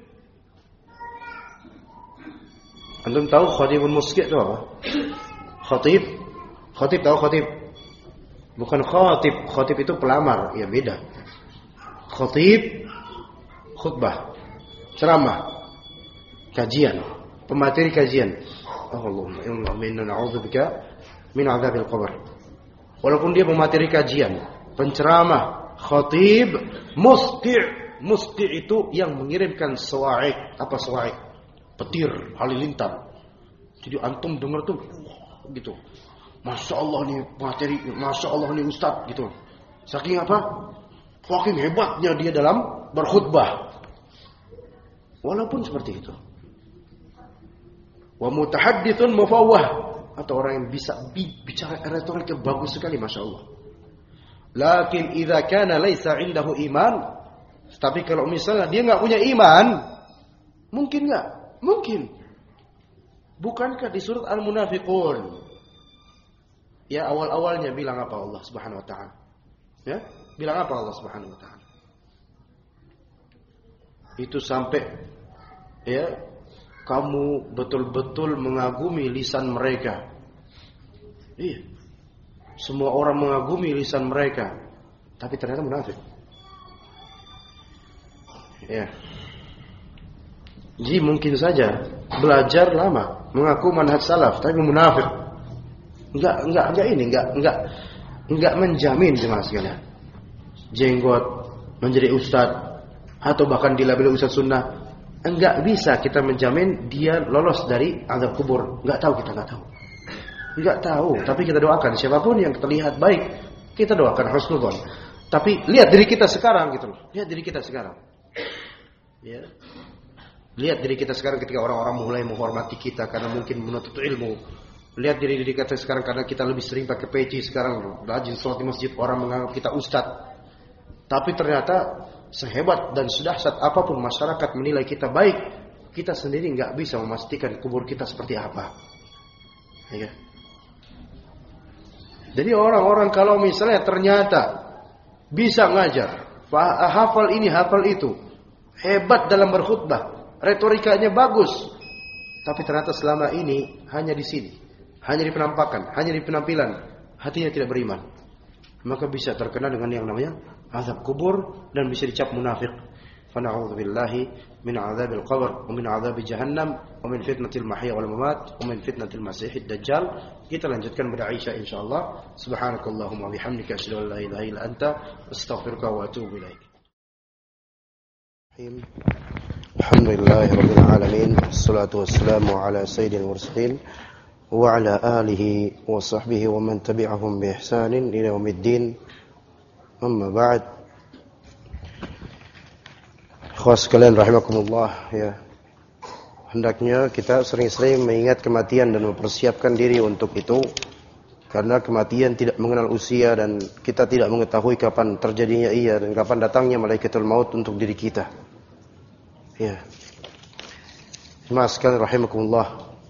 Antum tahu khatibun musqi' itu apa? Khatib tahu khatib? Bukan khatib. Khatib itu pelamar, ya beda. Khatib khutbah, ceramah, kajian, pemateri kajian. Allahumma inna na'udzubika min adzabil qabr. Walaupun dia pemateri kajian, penceramah, khatib, musqi'. Musqi' itu yang mengirimkan sawa'iq. Apa sawa'iq? Petir, halilintar. Jadi antum dengar tuh gitu. Masya Allah nih materi, Masya Allah nih Ustaz gitu. Saking apa? Saking hebatnya dia dalam berkhutbah. Walaupun seperti itu. Wa mutahadditsun mufawwah, atau orang yang bisa bicara retorika bagus sekali, Masya Allah. Lakin idza kana laisa indahu iman, tapi kalau misalnya dia enggak punya iman, mungkin enggak? Mungkin. Bukankah di surat Al-Munafiqun, ya awal-awalnya bilang apa Allah Subhanahu wa taala? Ya, bilang apa Allah Subhanahu wa taala? Itu sampai ya kamu betul-betul mengagumi lisan mereka. Iya. Semua orang mengagumi lisan mereka, tapi ternyata munafik. Ya. Jadi mungkin saja belajar lama, mengaku manhaj salaf, tapi munafik. Enggak menjamin jemaah sekalian. Jenggot menjadi ustaz atau bahkan dilabeli ustaz sunnah, enggak bisa kita menjamin dia lolos dari azab kubur. Enggak tahu, tapi kita doakan siapapun yang terlihat baik, kita doakan husnudzon. Tapi lihat diri kita sekarang gitu loh. Lihat diri kita sekarang. Ya. Lihat diri kita sekarang ketika orang-orang mulai menghormati kita karena mungkin menuntut ilmu. Lihat diri kita sekarang karena kita lebih sering pakai peci sekarang, rajin sholat di masjid, orang menganggap kita ustaz. Tapi ternyata sehebat dan sedahsyat apapun masyarakat menilai kita baik, kita sendiri nggak bisa memastikan kubur kita seperti apa. Ya. Jadi orang-orang kalau misalnya ternyata bisa ngajar, hafal ini, hafal itu, hebat dalam berkhutbah, retorikanya bagus, tapi ternyata selama ini hanya di sini, hanya di penampakan, hanya di penampilan, hatinya tidak beriman, maka bisa terkena dengan yang namanya azab kubur dan bisa dicap munafik. Fa na'udzubillahi min adzabil qabr wa min adzabi jahannam wa min fitnatil mahya wal mamat wa min fitnatil masiihid dajjal. Kita lanjutkan pada Aisyah insyaallah. Subhanakallahumma wa bihamdika asyhadu an la ilaha illa anta astaghfiruka wa atubu ilaik. Alhamdulillahirabbil alamin, wassalatu wassalamu ala sayyidil mursalin wa ala alihi wa sahbihi wa man tabi'ahum bi ihsanin ila yaumiddin. Amma ba'd. Ikhwas sekalian rahimakumullah, ya. Hendaknya kita sering-sering mengingat kematian dan mempersiapkan diri untuk itu, karena kematian tidak mengenal usia dan kita tidak mengetahui kapan terjadinya ia dan kapan datangnya malaikatul maut untuk diri kita. Ya. Jemaah sekalian rahimakumullah.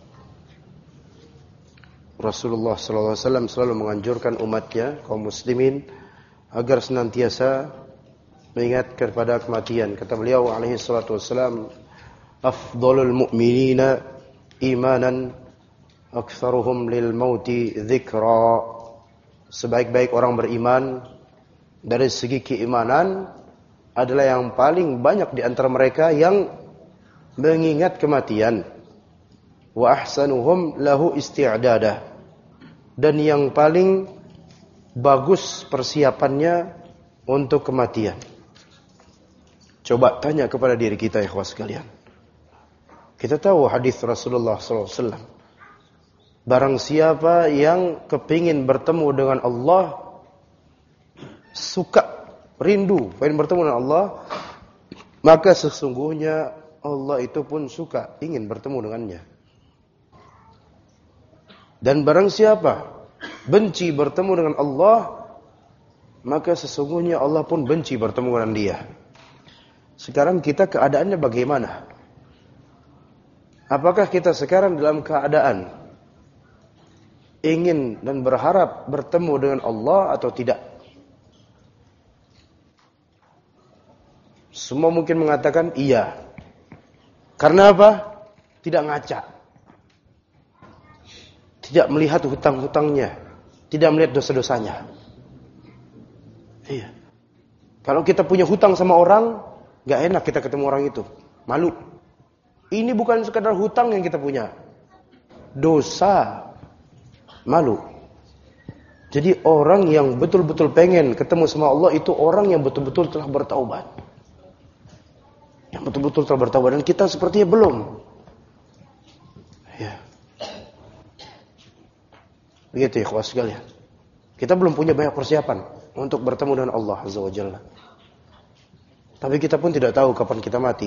Rasulullah SAW selalu menganjurkan umatnya, kaum muslimin, agar senantiasa mengingat kepada kematian. Kata beliau alaihi salatu wassalam, afdalul mu'minina imanan aktsaruhum lil mauti dzikra. Sebaik-baik orang beriman dari segi keimanan adalah yang paling banyak di antara mereka yang mengingat kematian. Wa ahsanuhum lahu isti'dada. Dan yang paling bagus persiapannya untuk kematian. Coba tanya kepada diri kita, ikhwah sekalian. Kita tahu hadis Rasulullah SAW. Barang siapa yang kepingin bertemu dengan Allah, suka, rindu, pengen bertemu dengan Allah, maka sesungguhnya Allah itu pun suka, ingin bertemu dengannya. Dan barang siapa benci bertemu dengan Allah, maka sesungguhnya Allah pun benci bertemu dengan dia. Sekarang kita keadaannya bagaimana? Apakah kita sekarang dalam keadaan ingin dan berharap bertemu dengan Allah atau tidak? Semua mungkin mengatakan iya. Karena apa? Tidak ngaca. Tidak melihat hutang-hutangnya. Tidak melihat dosa-dosanya. Iya. Kalau kita punya hutang sama orang, gak enak kita ketemu orang itu. Malu. Ini bukan sekadar hutang yang kita punya. Dosa. Malu. Jadi orang yang betul-betul pengen ketemu sama Allah itu orang yang betul-betul telah bertaubat. Yang betul-betul telah bertaubat. Dan kita sepertinya belum. Ya. Begitu ya, ikhwah sekalian. Kita belum punya banyak persiapan untuk bertemu dengan Allah Azza wa Jalla. Tapi kita pun tidak tahu kapan kita mati.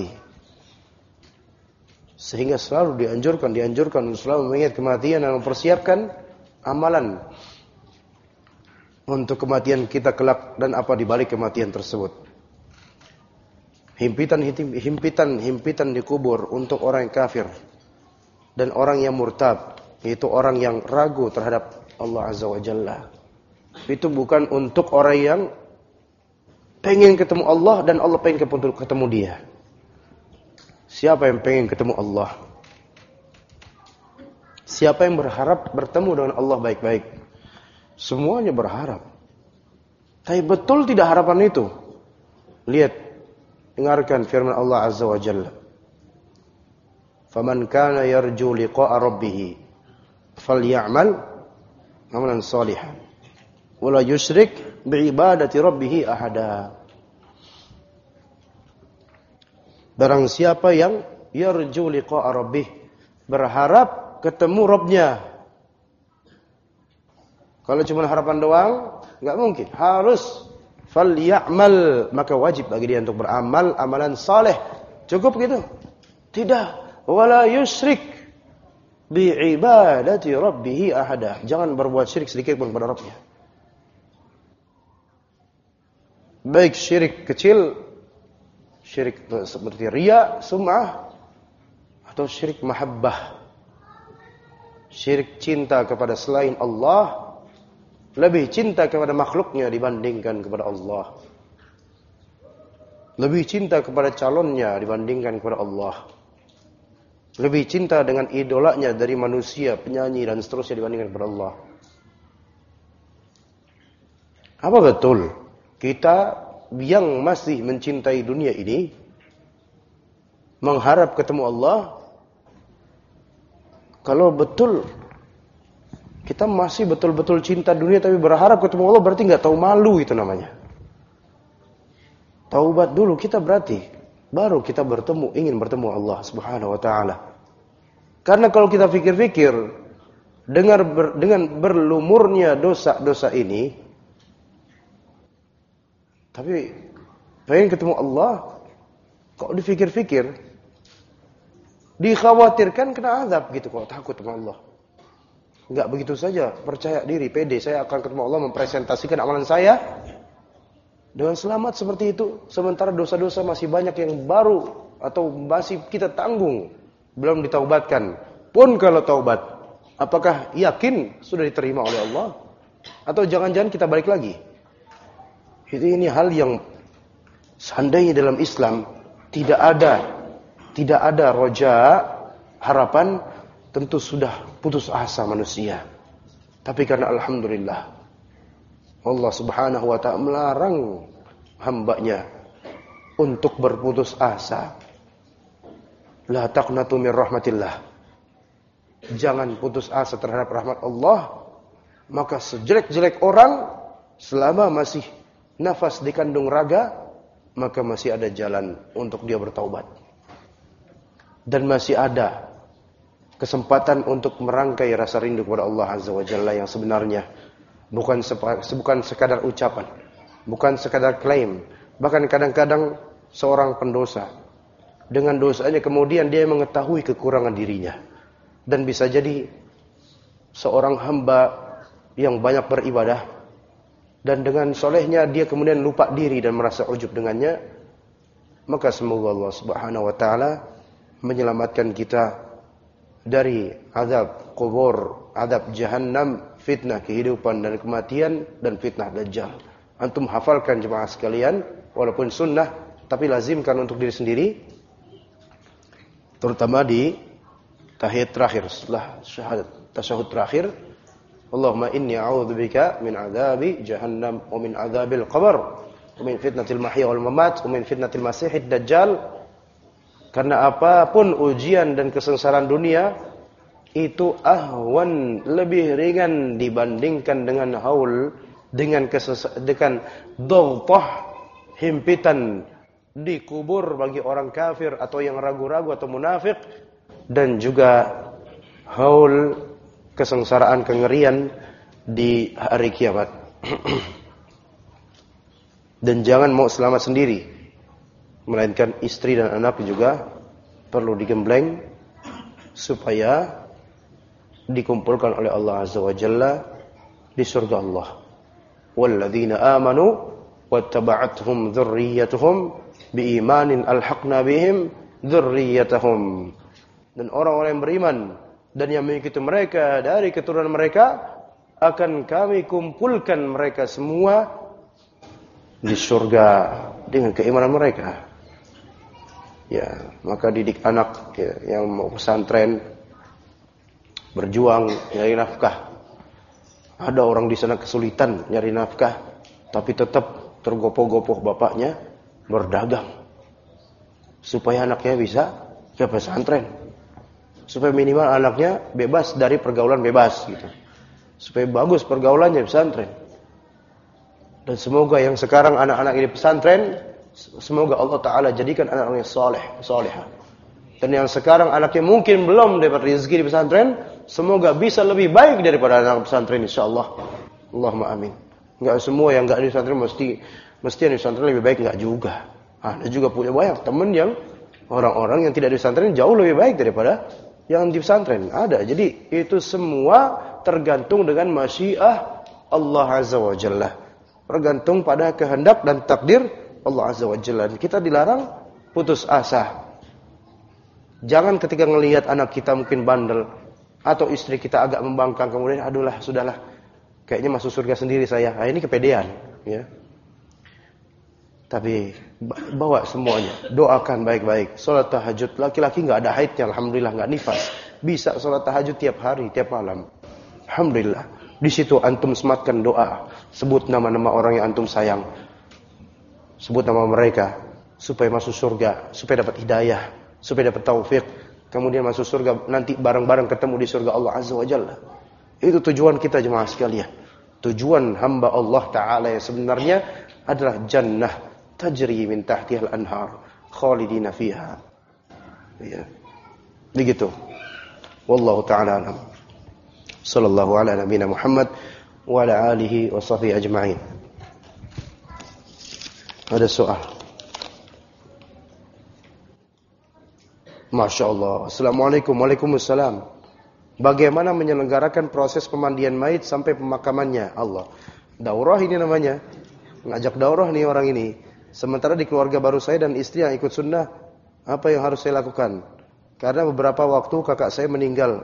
Sehingga selalu dianjurkan untuk selalu mengingat kematian dan mempersiapkan amalan untuk kematian kita kelak dan apa di balik kematian tersebut. Himpitan di kubur untuk orang yang kafir dan orang yang murtad, yaitu orang yang ragu terhadap Allah Azza wa Jalla. Itu bukan untuk orang yang pengen ketemu Allah dan Allah pengen ketemu dia. Siapa yang pengen ketemu Allah? Siapa yang berharap bertemu dengan Allah baik-baik? Semuanya berharap. Tapi betul tidak harapan itu? Lihat, dengarkan firman Allah Azza wa Jalla. Faman kana yarju liqa'a rabbih faly'amal amalan shalihan wa la yusyrik bi'ibadati rabbih ahada. Barang siapa yang yarju liqa'a rabbih, berharap ketemu Rabbnya. Kalau cuma harapan doang, enggak mungkin. Harus faly'amal, maka wajib bagi dia untuk beramal amalan saleh. Cukup gitu? Tidak. Wala yusyrik bi'ibadati rabbih ahada. Jangan berbuat syirik sedikit pun kepada Rabbnya. Baik syirik kecil, syirik seperti riya, sum'ah, atau syirik mahabbah. Syirik cinta kepada selain Allah, lebih cinta kepada makhluknya dibandingkan kepada Allah. Lebih cinta kepada calonnya dibandingkan kepada Allah. Lebih cinta dengan idolanya dari manusia, penyanyi dan seterusnya dibandingkan kepada Allah. Apa betul kita yang masih mencintai dunia ini mengharap ketemu Allah? Kalau betul kita masih betul-betul cinta dunia tapi berharap ketemu Allah, berarti nggak tahu malu itu namanya. Taubat dulu kita berarti, baru kita ingin bertemu Allah Subhanahu wa taala. Karena kalau kita pikir-pikir dengan berlumurnya dosa-dosa ini, tapi pengen ketemu Allah, kok dipikir-pikir dikhawatirkan kena azab gitu, kok takut sama Allah. Enggak begitu saja, percaya diri, pede, saya akan ketemu Allah, mempresentasikan amalan saya dengan selamat seperti itu. Sementara dosa-dosa masih banyak yang baru atau masih kita tanggung belum ditaubatkan. Pun kalau taubat, apakah yakin sudah diterima oleh Allah? Atau jangan-jangan kita balik lagi? Ini hal yang seandainya dalam Islam tidak ada roja, harapan, tentu sudah putus asa manusia. Tapi karena alhamdulillah Allah Subhanahu wa ta'ala melarang hambanya untuk berputus asa. La taqnatu min rahmatillah. Jangan putus asa terhadap rahmat Allah. Maka sejelek-jelek orang, selama masih nafas di kandung raga, maka masih ada jalan untuk dia bertaubat. Dan masih ada kesempatan untuk merangkai rasa rindu kepada Allah Azza wa Jalla yang sebenarnya. Bukan sekadar ucapan, bukan sekadar klaim. Bahkan kadang-kadang seorang pendosa, dengan dosanya kemudian dia mengetahui kekurangan dirinya. Dan bisa jadi seorang hamba yang banyak beribadah, dan dengan solehnya dia kemudian lupa diri dan merasa ujub dengannya. Maka semoga Allah Subhanahu wa ta'ala menyelamatkan kita dari azab kubur, azab jahannam, fitnah kehidupan dan kematian, dan fitnah dajjal. Antum hafalkan jemaah sekalian, walaupun sunnah, tapi lazimkan untuk diri sendiri, terutama di tahiyat terakhir setelah tasyahud terakhir. Allahumma inni a'udzubika min adzabi jahannam wa min adzabil qabr wa min fitnatil mahya wal mamat wa min fitnatil masiihid dajjal. Karena apapun ujian dan kesengsaraan dunia itu ahwan, lebih ringan dibandingkan dengan haul, dengan dhaghtah, himpitan di kubur bagi orang kafir atau yang ragu-ragu atau munafik, dan juga haul, kesengsaraan, kengerian di hari kiamat. Dan jangan mau selamat sendiri, melainkan istri dan anak juga perlu digembleng supaya dikumpulkan oleh Allah Azza wa Jalla di surga Allah. Walladzina amanu wattaba'athum dzurriyyatuhum biimanin alhaqna bihim dzurriyyatahum. Dan orang-orang yang beriman dan yang mengikuti mereka dari keturunan mereka, akan kami kumpulkan mereka semua di surga dengan keimanan mereka. Ya, maka didik anak ya, yang mau pesantren, berjuang nyari nafkah. Ada orang di sana kesulitan nyari nafkah, tapi tetap tergopoh-gopoh bapaknya berdagang supaya anaknya bisa ke pesantren, supaya minimal anaknya bebas dari pergaulan bebas gitu, supaya bagus pergaulannya pesantren. Dan semoga yang sekarang anak-anak ini pesantren, semoga Allah Ta'ala jadikan anak-anak yang salihah. Dan yang sekarang anaknya mungkin belum dapat rezeki di pesantren, semoga bisa lebih baik daripada anak pesantren insyaallah. Allahumma amin. Enggak semua yang enggak di pesantren mesti yang di pesantren lebih baik, enggak juga. Ada juga punya banyak teman yang orang-orang yang tidak di pesantren jauh lebih baik daripada yang di pesantren. Ada. Jadi itu semua tergantung dengan masyiah Allah Azza wa Jalla. Tergantung pada kehendak dan takdir Allah Azza wa Jalla. Kita dilarang putus asa. Jangan ketika ngelihat anak kita mungkin bandel atau istri kita agak membangkang kemudian adulah sudahlah, kayaknya masuk surga sendiri saya. Nah, ini kepedean, ya. Tapi bawa semuanya, doakan baik-baik. Salat tahajud, laki-laki enggak ada haidnya, alhamdulillah, enggak nifas. Bisa salat tahajud tiap hari, tiap malam. Alhamdulillah. Di situ antum sematkan doa, sebut nama-nama orang yang antum sayang. Sebut nama mereka supaya masuk surga, supaya dapat hidayah, supaya dapat taufik, kemudian masuk surga, nanti bareng-bareng ketemu di surga Allah Azza wa Jalla. Itu tujuan kita jemaah sekalian. Tujuan hamba Allah Ta'ala yang sebenarnya adalah jannah tajri min tahtihal anhar khalidina fiha. Ya. Begitu. Wallahu ta'ala alam. Sallallahu ala nabiyina Muhammad wa ala alihi wa sahbihi ajma'in. Ada soal? Masya Allah. Assalamualaikum. Waalaikumsalam. Bagaimana menyelenggarakan proses pemandian mayit sampai pemakamannya? Allah. Daurah ini namanya. Ngajak daurah nih orang ini. Sementara di keluarga baru saya dan istri yang ikut sunnah, apa yang harus saya lakukan? Karena beberapa waktu kakak saya meninggal.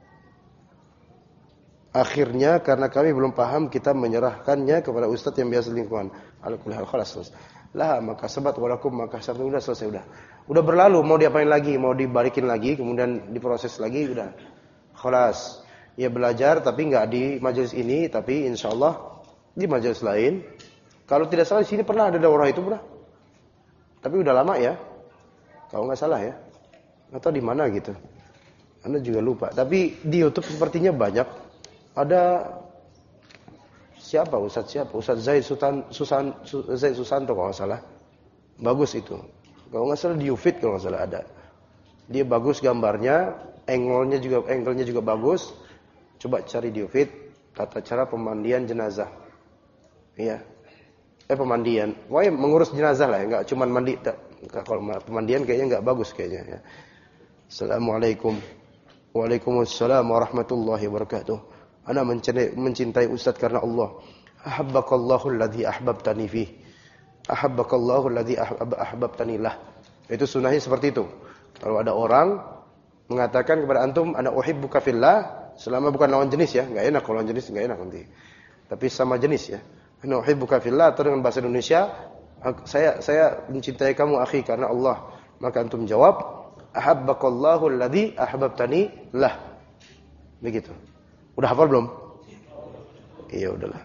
Akhirnya karena kami belum paham, kita menyerahkannya kepada ustadz yang biasa lingkungan. Alhamdulillah, khalas. Lah, maka sabat walakum, maka sabat udah selesai udah. Udah berlalu, mau diapain lagi? Mau dibalikin lagi, kemudian diproses lagi, udah. Khalas. Ya belajar tapi enggak di majelis ini, tapi insyaallah di majelis lain. Kalau tidak salah di sini pernah ada daurah itu, pernah. Tapi udah lama ya. Kalau enggak salah ya. Atau di mana gitu. Anda juga lupa. Tapi di YouTube sepertinya banyak. Ada siapa Ustaz Zaid Susanto kalau nggak salah. Bagus itu. Kalau nggak salah di Ufit kalau nggak salah ada. Dia bagus gambarnya, angle-nya juga bagus. Coba cari di Ufit tata cara pemandian jenazah. Iya. Pemandian. Wah, mengurus jenazah lah ya, nggak cuma mandi. Kalau pemandian kayaknya nggak bagus kayaknya ya. Assalamualaikum. Waalaikumsalam warahmatullahi wabarakatuh. Ana mencintai Ustaz karena Allah. Ahabbakallahu alladhi ahbabtani fih. Ahabbakallahu alladhi ahbabtani lah. Itu sunnahnya seperti itu. Kalau ada orang mengatakan kepada antum, ana uhibbuka fillah, selama bukan lawan jenis ya, enggak enak kalau lawan jenis enggak enak nanti. Tapi sama jenis ya. Ana uhibbuka fillah atau dengan bahasa Indonesia, saya mencintai kamu akhi karena Allah. Maka antum jawab, ahabbakallahu alladhi ahbabtani lah. Begitu. Udah hafal belum? Iya udahlah.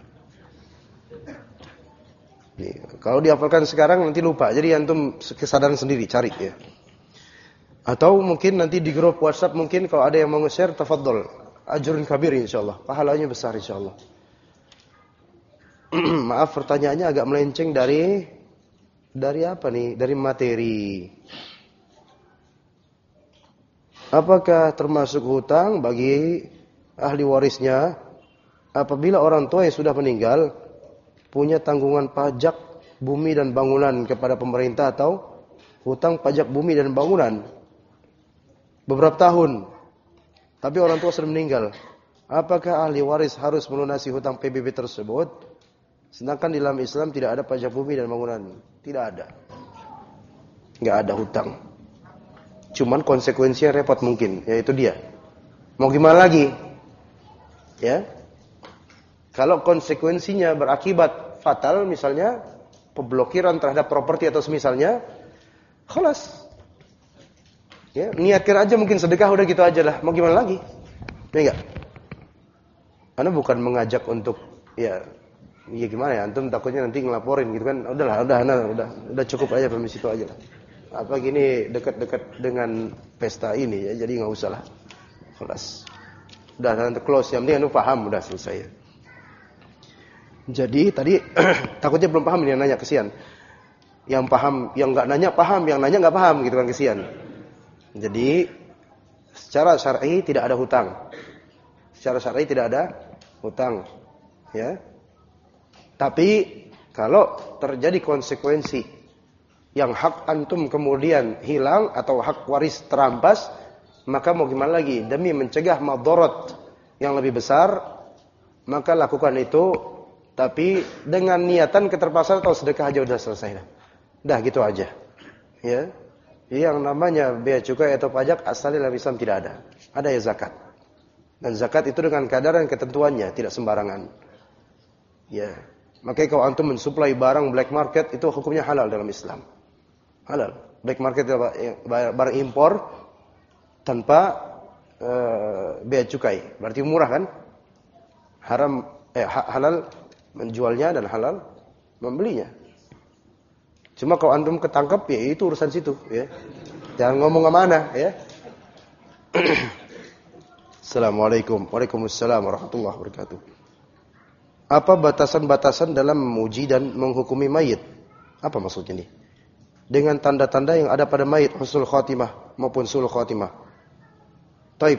Nih, kalau dihafalkan sekarang nanti lupa. Jadi antum kesadaran sendiri cari ya. Atau mungkin nanti di grup WhatsApp mungkin kalau ada yang mau nge-share tafadhol. Ajrun kabir insyaallah. Pahalanya besar insyaallah. Maaf pertanyaannya agak melenceng dari apa nih? Dari materi. Apakah termasuk hutang bagi ahli warisnya apabila orang tua yang sudah meninggal punya tanggungan pajak bumi dan bangunan kepada pemerintah atau hutang pajak bumi dan bangunan beberapa tahun, tapi orang tua sudah meninggal, apakah ahli waris harus melunasi hutang PBB tersebut? Sedangkan di dalam Islam tidak ada pajak bumi dan bangunan, tidak ada, nggak ada hutang. Cuman konsekuensinya repot mungkin, yaitu dia mau gimana lagi? Ya, kalau konsekuensinya berakibat fatal, misalnya pemblokiran terhadap properti atau semisalnya, khalas. Ya, niatkan aja mungkin sedekah udah gitu aja lah. Mau gimana lagi? Ya enggak? Anda bukan mengajak untuk ya gimana ya? Antum takutnya nanti ngelaporin gitu kan? Udah cukup aja sampai situ aja lah. Apa gini dekat-dekat dengan pesta ini ya, jadi enggak usah lah. Khalas. Udah nanti close, yang penting anu paham, udah selesai. Jadi tadi takutnya belum paham, yang nanya kesian. Yang paham, yang enggak nanya paham, yang nanya enggak paham gitu kan, kesian. Jadi secara syar'i tidak ada hutang. Secara syar'i tidak ada hutang, ya. Tapi kalau terjadi konsekuensi yang hak antum kemudian hilang atau hak waris terampas, maka mau gimana lagi? Demi mencegah madarat yang lebih besar, maka lakukan itu, tapi dengan niatan keterpaksaan atau sedekah aja udah selesai. Dah gitu aja. Ya. Yang namanya bea cukai atau pajak asalnya dalam Islam tidak ada. Ada ya zakat. Dan zakat itu dengan kadar dan ketentuannya, tidak sembarangan. Ya. Makanya kalau antum mensuplai barang black market itu hukumnya halal dalam Islam. Halal. Black market itu barang impor tanpa bea cukai, berarti murah kan? Halal menjualnya dan halal membelinya. Cuma kalau antum ketangkep ya itu urusan situ ya. Jangan ngomong kemana ya. Assalamualaikum. Waalaikumsalam warahmatullahi wabarakatuh. Apa batasan-batasan dalam memuji dan menghukumi mayit? Apa maksudnya nih? Dengan tanda-tanda yang ada pada mayit, husnul khatimah maupun su'ul khatimah. Taib.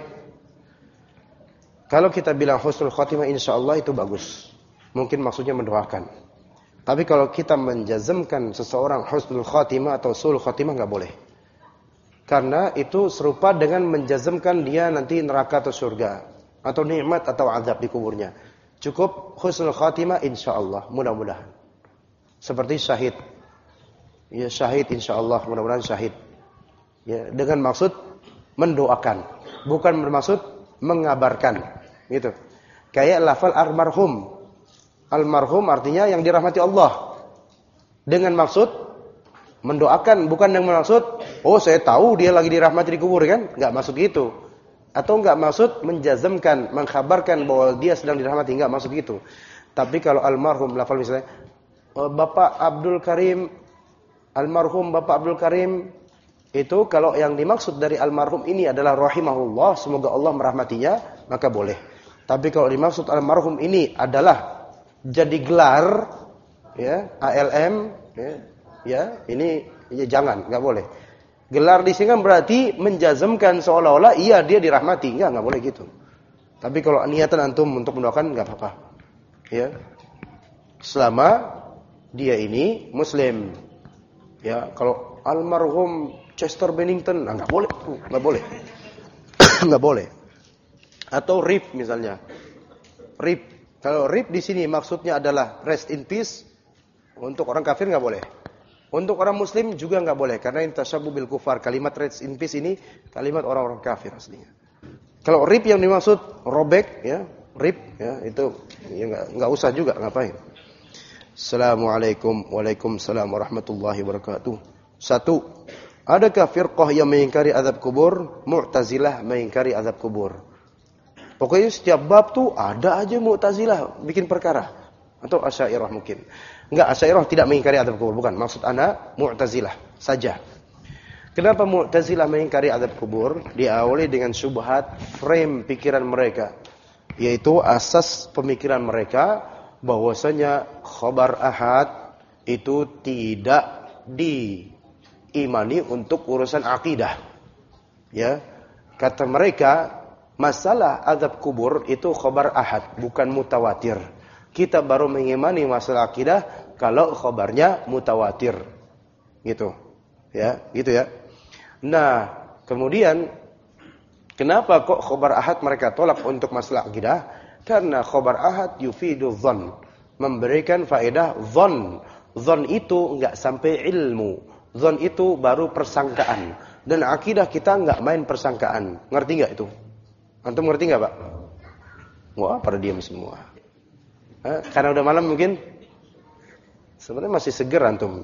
Kalau kita bilang husnul khatimah insyaallah itu bagus. Mungkin maksudnya mendoakan. Tapi kalau kita menjazmkan seseorang husnul khatimah atau su'ul khatimah enggak boleh. Karena itu serupa dengan menjazmkan dia nanti neraka atau surga, atau nikmat atau azab di kuburnya. Cukup husnul khatimah insyaallah, mudah-mudahan. Seperti syahid. Ya syahid insyaallah, mudah-mudahan syahid. Ya, dengan maksud mendoakan, bukan bermaksud mengabarkan. Gitu. Kayak lafal almarhum. Almarhum artinya yang dirahmati Allah. Dengan maksud mendoakan, bukan dengan maksud, oh saya tahu dia lagi dirahmati di kubur kan? Enggak maksud gitu. Atau enggak maksud menjazmkan, mengkhabarkan bahwa dia sedang dirahmati, enggak maksud gitu. Tapi kalau almarhum, lafal misalnya Bapak Abdul Karim, almarhum Bapak Abdul Karim, itu kalau yang dimaksud dari almarhum ini adalah rahimahullah, semoga Allah merahmatinya, maka boleh. Tapi kalau dimaksud almarhum ini adalah jadi gelar, ya, ALM, ya, ini ya jangan, enggak boleh. Gelar di sini kan berarti menjazmkan seolah-olah iya dia dirahmati, enggak boleh gitu. Tapi kalau niatan antum untuk mendoakan enggak apa-apa. Ya. Selama dia ini muslim. Ya, kalau almarhum Chester Bennington enggak boleh, enggak boleh. Enggak boleh. Atau RIP misalnya. RIP. Kalau RIP di sini maksudnya adalah rest in peace, untuk orang kafir enggak boleh. Untuk orang muslim juga enggak boleh karena intasyabu bil kufar. Kalimat rest in peace ini kalimat orang-orang kafir aslinya. Kalau RIP yang dimaksud robek ya, RIP ya, itu ya enggak usah juga ngapain. Assalamualaikum waalaikumsalam warahmatullahi wabarakatuh. 1. Adakah firqah yang mengingkari azab kubur? Mu'tazilah mengingkari azab kubur. Pokoknya setiap bab tuh ada aja Mu'tazilah bikin perkara. Atau Asy'ariyah mungkin. Enggak, Asy'ariyah tidak mengingkari azab kubur, bukan. Maksud ana Mu'tazilah saja. Kenapa Mu'tazilah mengingkari azab kubur? Diawali dengan syubhat frame pikiran mereka, yaitu asas pemikiran mereka bahwasanya khabar ahad itu tidak diimani untuk urusan akidah. Ya. Kata mereka, masalah azab kubur itu khabar ahad, bukan mutawatir. Kita baru mengimani masalah akidah kalau khabarnya mutawatir. Gitu. Ya, gitu ya. Nah, kemudian kenapa kok khabar ahad mereka tolak untuk masalah akidah? Karena khabar ahad yufidu dhann, memberikan faedah dhann. Dhann itu enggak sampai ilmu. Dhann itu baru persangkaan. Dan akidah kita enggak main persangkaan. Ngerti enggak itu? Antum ngerti enggak, Pak? Wah, pada diam semua. Karena udah malam mungkin sebenarnya masih seger antum.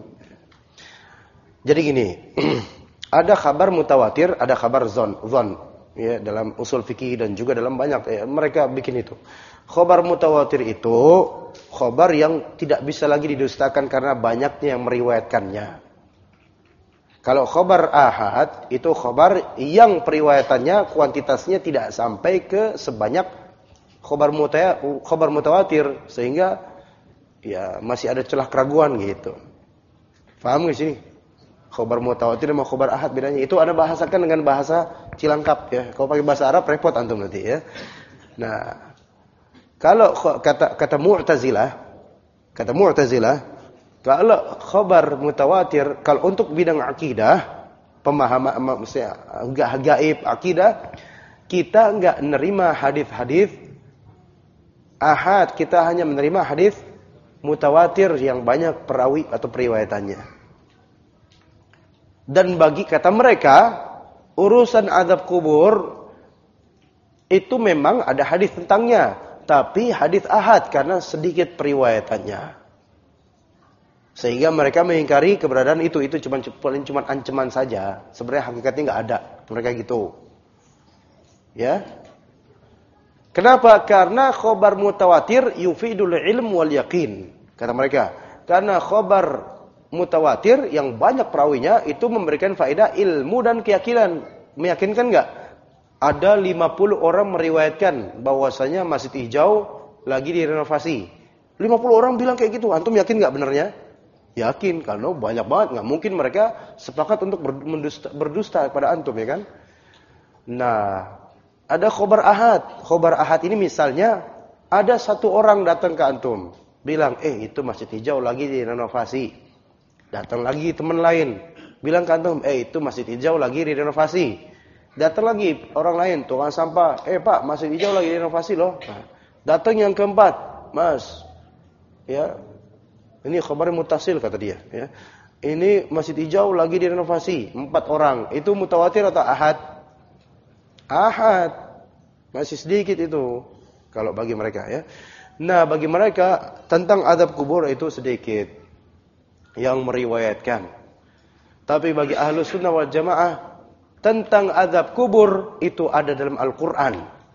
Jadi gini, ada kabar mutawatir, ada kabar dhann. Ya, dalam usul fikih dan juga dalam banyak mereka bikin itu. Khabar mutawatir itu khabar yang tidak bisa lagi didustakan karena banyaknya yang meriwayatkannya. Kalau khabar ahad itu khabar yang periwayatannya kuantitasnya tidak sampai ke sebanyak khabar mutawatir sehingga ya masih ada celah keraguan gitu. Paham enggak sini? Khabar mutawatir sama khabar ahad bedanya. Itu Anda bahasakan dengan bahasa Cilangkap ya. Kalau pakai bahasa Arab repot antum nanti ya. Nah, kalau kata Mu'tazilah, kalau khabar mutawatir, kalau untuk bidang akidah, pemahaman maksudnya enggak gaib akidah, kita enggak menerima hadis-hadis ahad, kita hanya menerima hadis mutawatir yang banyak perawi atau periwayatannya. Dan bagi kata mereka, urusan azab kubur itu memang ada hadis tentangnya, tapi hadis ahad karena sedikit periwayatannya. Sehingga mereka mengingkari keberadaan itu cuma ancaman saja. Sebenarnya hakikatnya enggak ada. Mereka gitu. Ya. Kenapa? Karena khabar mutawatir yufidul ilm wal yaqin. Kata mereka, karena khabar mutawatir yang banyak perawinya itu memberikan faedah ilmu dan keyakinan. Meyakinkan enggak? Ada 50 orang meriwayatkan bahwasanya Masjid Hijau lagi direnovasi. 50 orang bilang kayak gitu. Antum yakin enggak benarnya? Yakin, karena banyak banget. Enggak mungkin mereka sepakat untuk berdusta kepada antum, ya kan? Nah, ada khobar ahad. Khobar ahad ini misalnya ada satu orang datang ke antum, bilang, itu Masjid Hijau lagi direnovasi. Datang lagi teman lain, bilang ke antum, itu Masjid Hijau lagi direnovasi. Datang lagi orang lain, tukang sampah, Pak, Masjid Hijau lagi direnovasi loh. Nah, datang yang keempat, Mas, ya, ini khabar mutasil kata dia, ya. Ini Masjid Hijau lagi direnovasi, 4 orang. Itu mutawatir atau ahad? Ahad. Masih sedikit itu kalau bagi mereka ya. Nah, bagi mereka tentang azab kubur itu sedikit yang meriwayatkan. Tapi bagi ahlu sunnah wal jamaah tentang azab kubur itu ada dalam Al-Quran.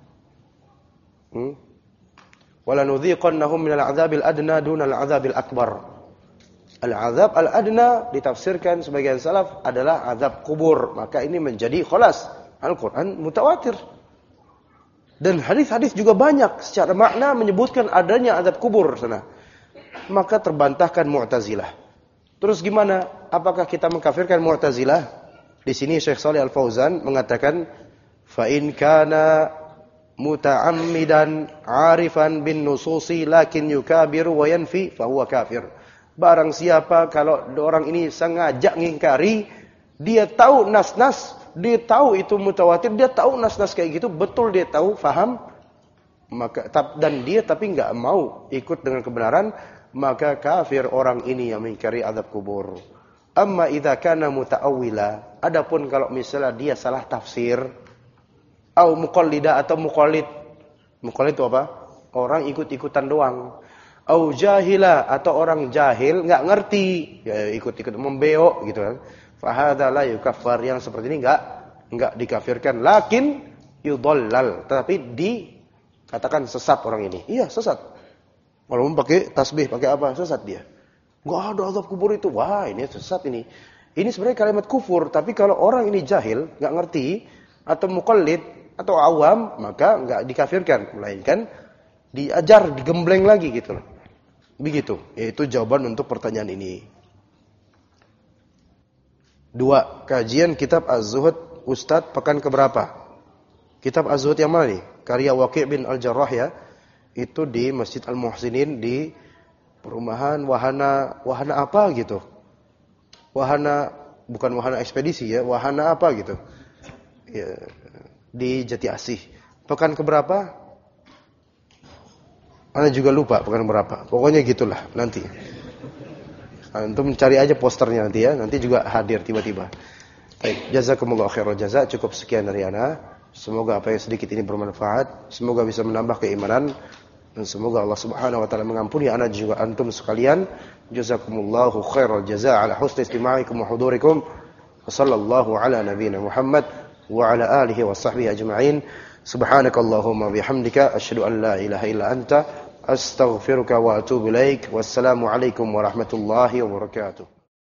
Wala nudhiqannahum minal azabil adna dunal azabil akbar. Al-azab al-adna ditafsirkan sebagian salaf adalah azab kubur. Maka ini menjadi khalas. Al-Quran mutawatir. Dan hadis-hadis juga banyak secara makna menyebutkan adanya azab kubur sana. Maka terbantahkan Mu'tazilah. Terus gimana? Apakah kita mengkafirkan Mu'tazilah? Di sini Syekh Shalih Al-Fauzan mengatakan, fa in kana muta'ammidan 'arifan bin nususi lakin yukabiru wa yanfi fa huwa kafir. Barang siapa kalau orang ini sengaja ngingkari, dia tahu nas-nas, dia tahu itu mutawatir, dia tahu nas-nas kayak gitu, betul dia tahu, faham, maka dan dia tapi enggak mau ikut dengan kebenaran, maka kafir orang ini yang mengingkari azab kubur. Amma idza kana muta'awwila, adapun kalau misalnya dia salah tafsir, au muqallida atau muqallid. Muqallid itu apa? Orang ikut-ikutan doang. Au jahila atau orang jahil enggak ngerti, ya ikut-ikut membeok gitu kan. Fa hadza la yukaffar, yang seperti ini enggak dikafirkan, lakin yudallal, tetapi dikatakan sesat orang ini. Iya, sesat. Walaupun pakai tasbih, pakai apa, sesat dia. Enggak ada azab kubur itu. Wah, ini sesat ini. Ini sebenarnya kalimat kufur, tapi kalau orang ini jahil, enggak ngerti atau muqallid atau awam, maka enggak dikafirkan, melainkan diajar, digembleng lagi gitu loh. Begitu. Yaitu jawaban untuk pertanyaan ini. 2. Kajian kitab Az-Zuhud Ustadz pekan keberapa? Kitab Az-Zuhud yang mana nih? Karya Waqi' bin Al-Jarrah ya. Itu di Masjid Al-Muhsinin di perumahan wahana apa gitu. Wahana, bukan wahana ekspedisi ya, wahana apa gitu. Ya, di Jati Asih. Pekan keberapa? Ana juga lupa pekan berapa. Pokoknya gitulah nanti. Antum cari aja posternya nanti ya. Nanti juga hadir tiba-tiba. Baik, jazakumullah khairal jaza. Cukup sekian dari ana. Semoga apa yang sedikit ini bermanfaat. Semoga bisa menambah keimanan. Dan semoga Allah Subhanahu wa taala mengampuni ana juga antum sekalian. Jazakumullahu khairal jaza ala husni istima'ikum wa hudurikum. Wassallallahu ala nabiyyina Muhammad wa ala alihi wa sahbihi ajma'in. Subhanakallahumma bihamdika asyhadu an la ilaha illa anta astaghfiruka wa atubu ilaik. Wassalamu alaikum warahmatullahi wabarakatuh.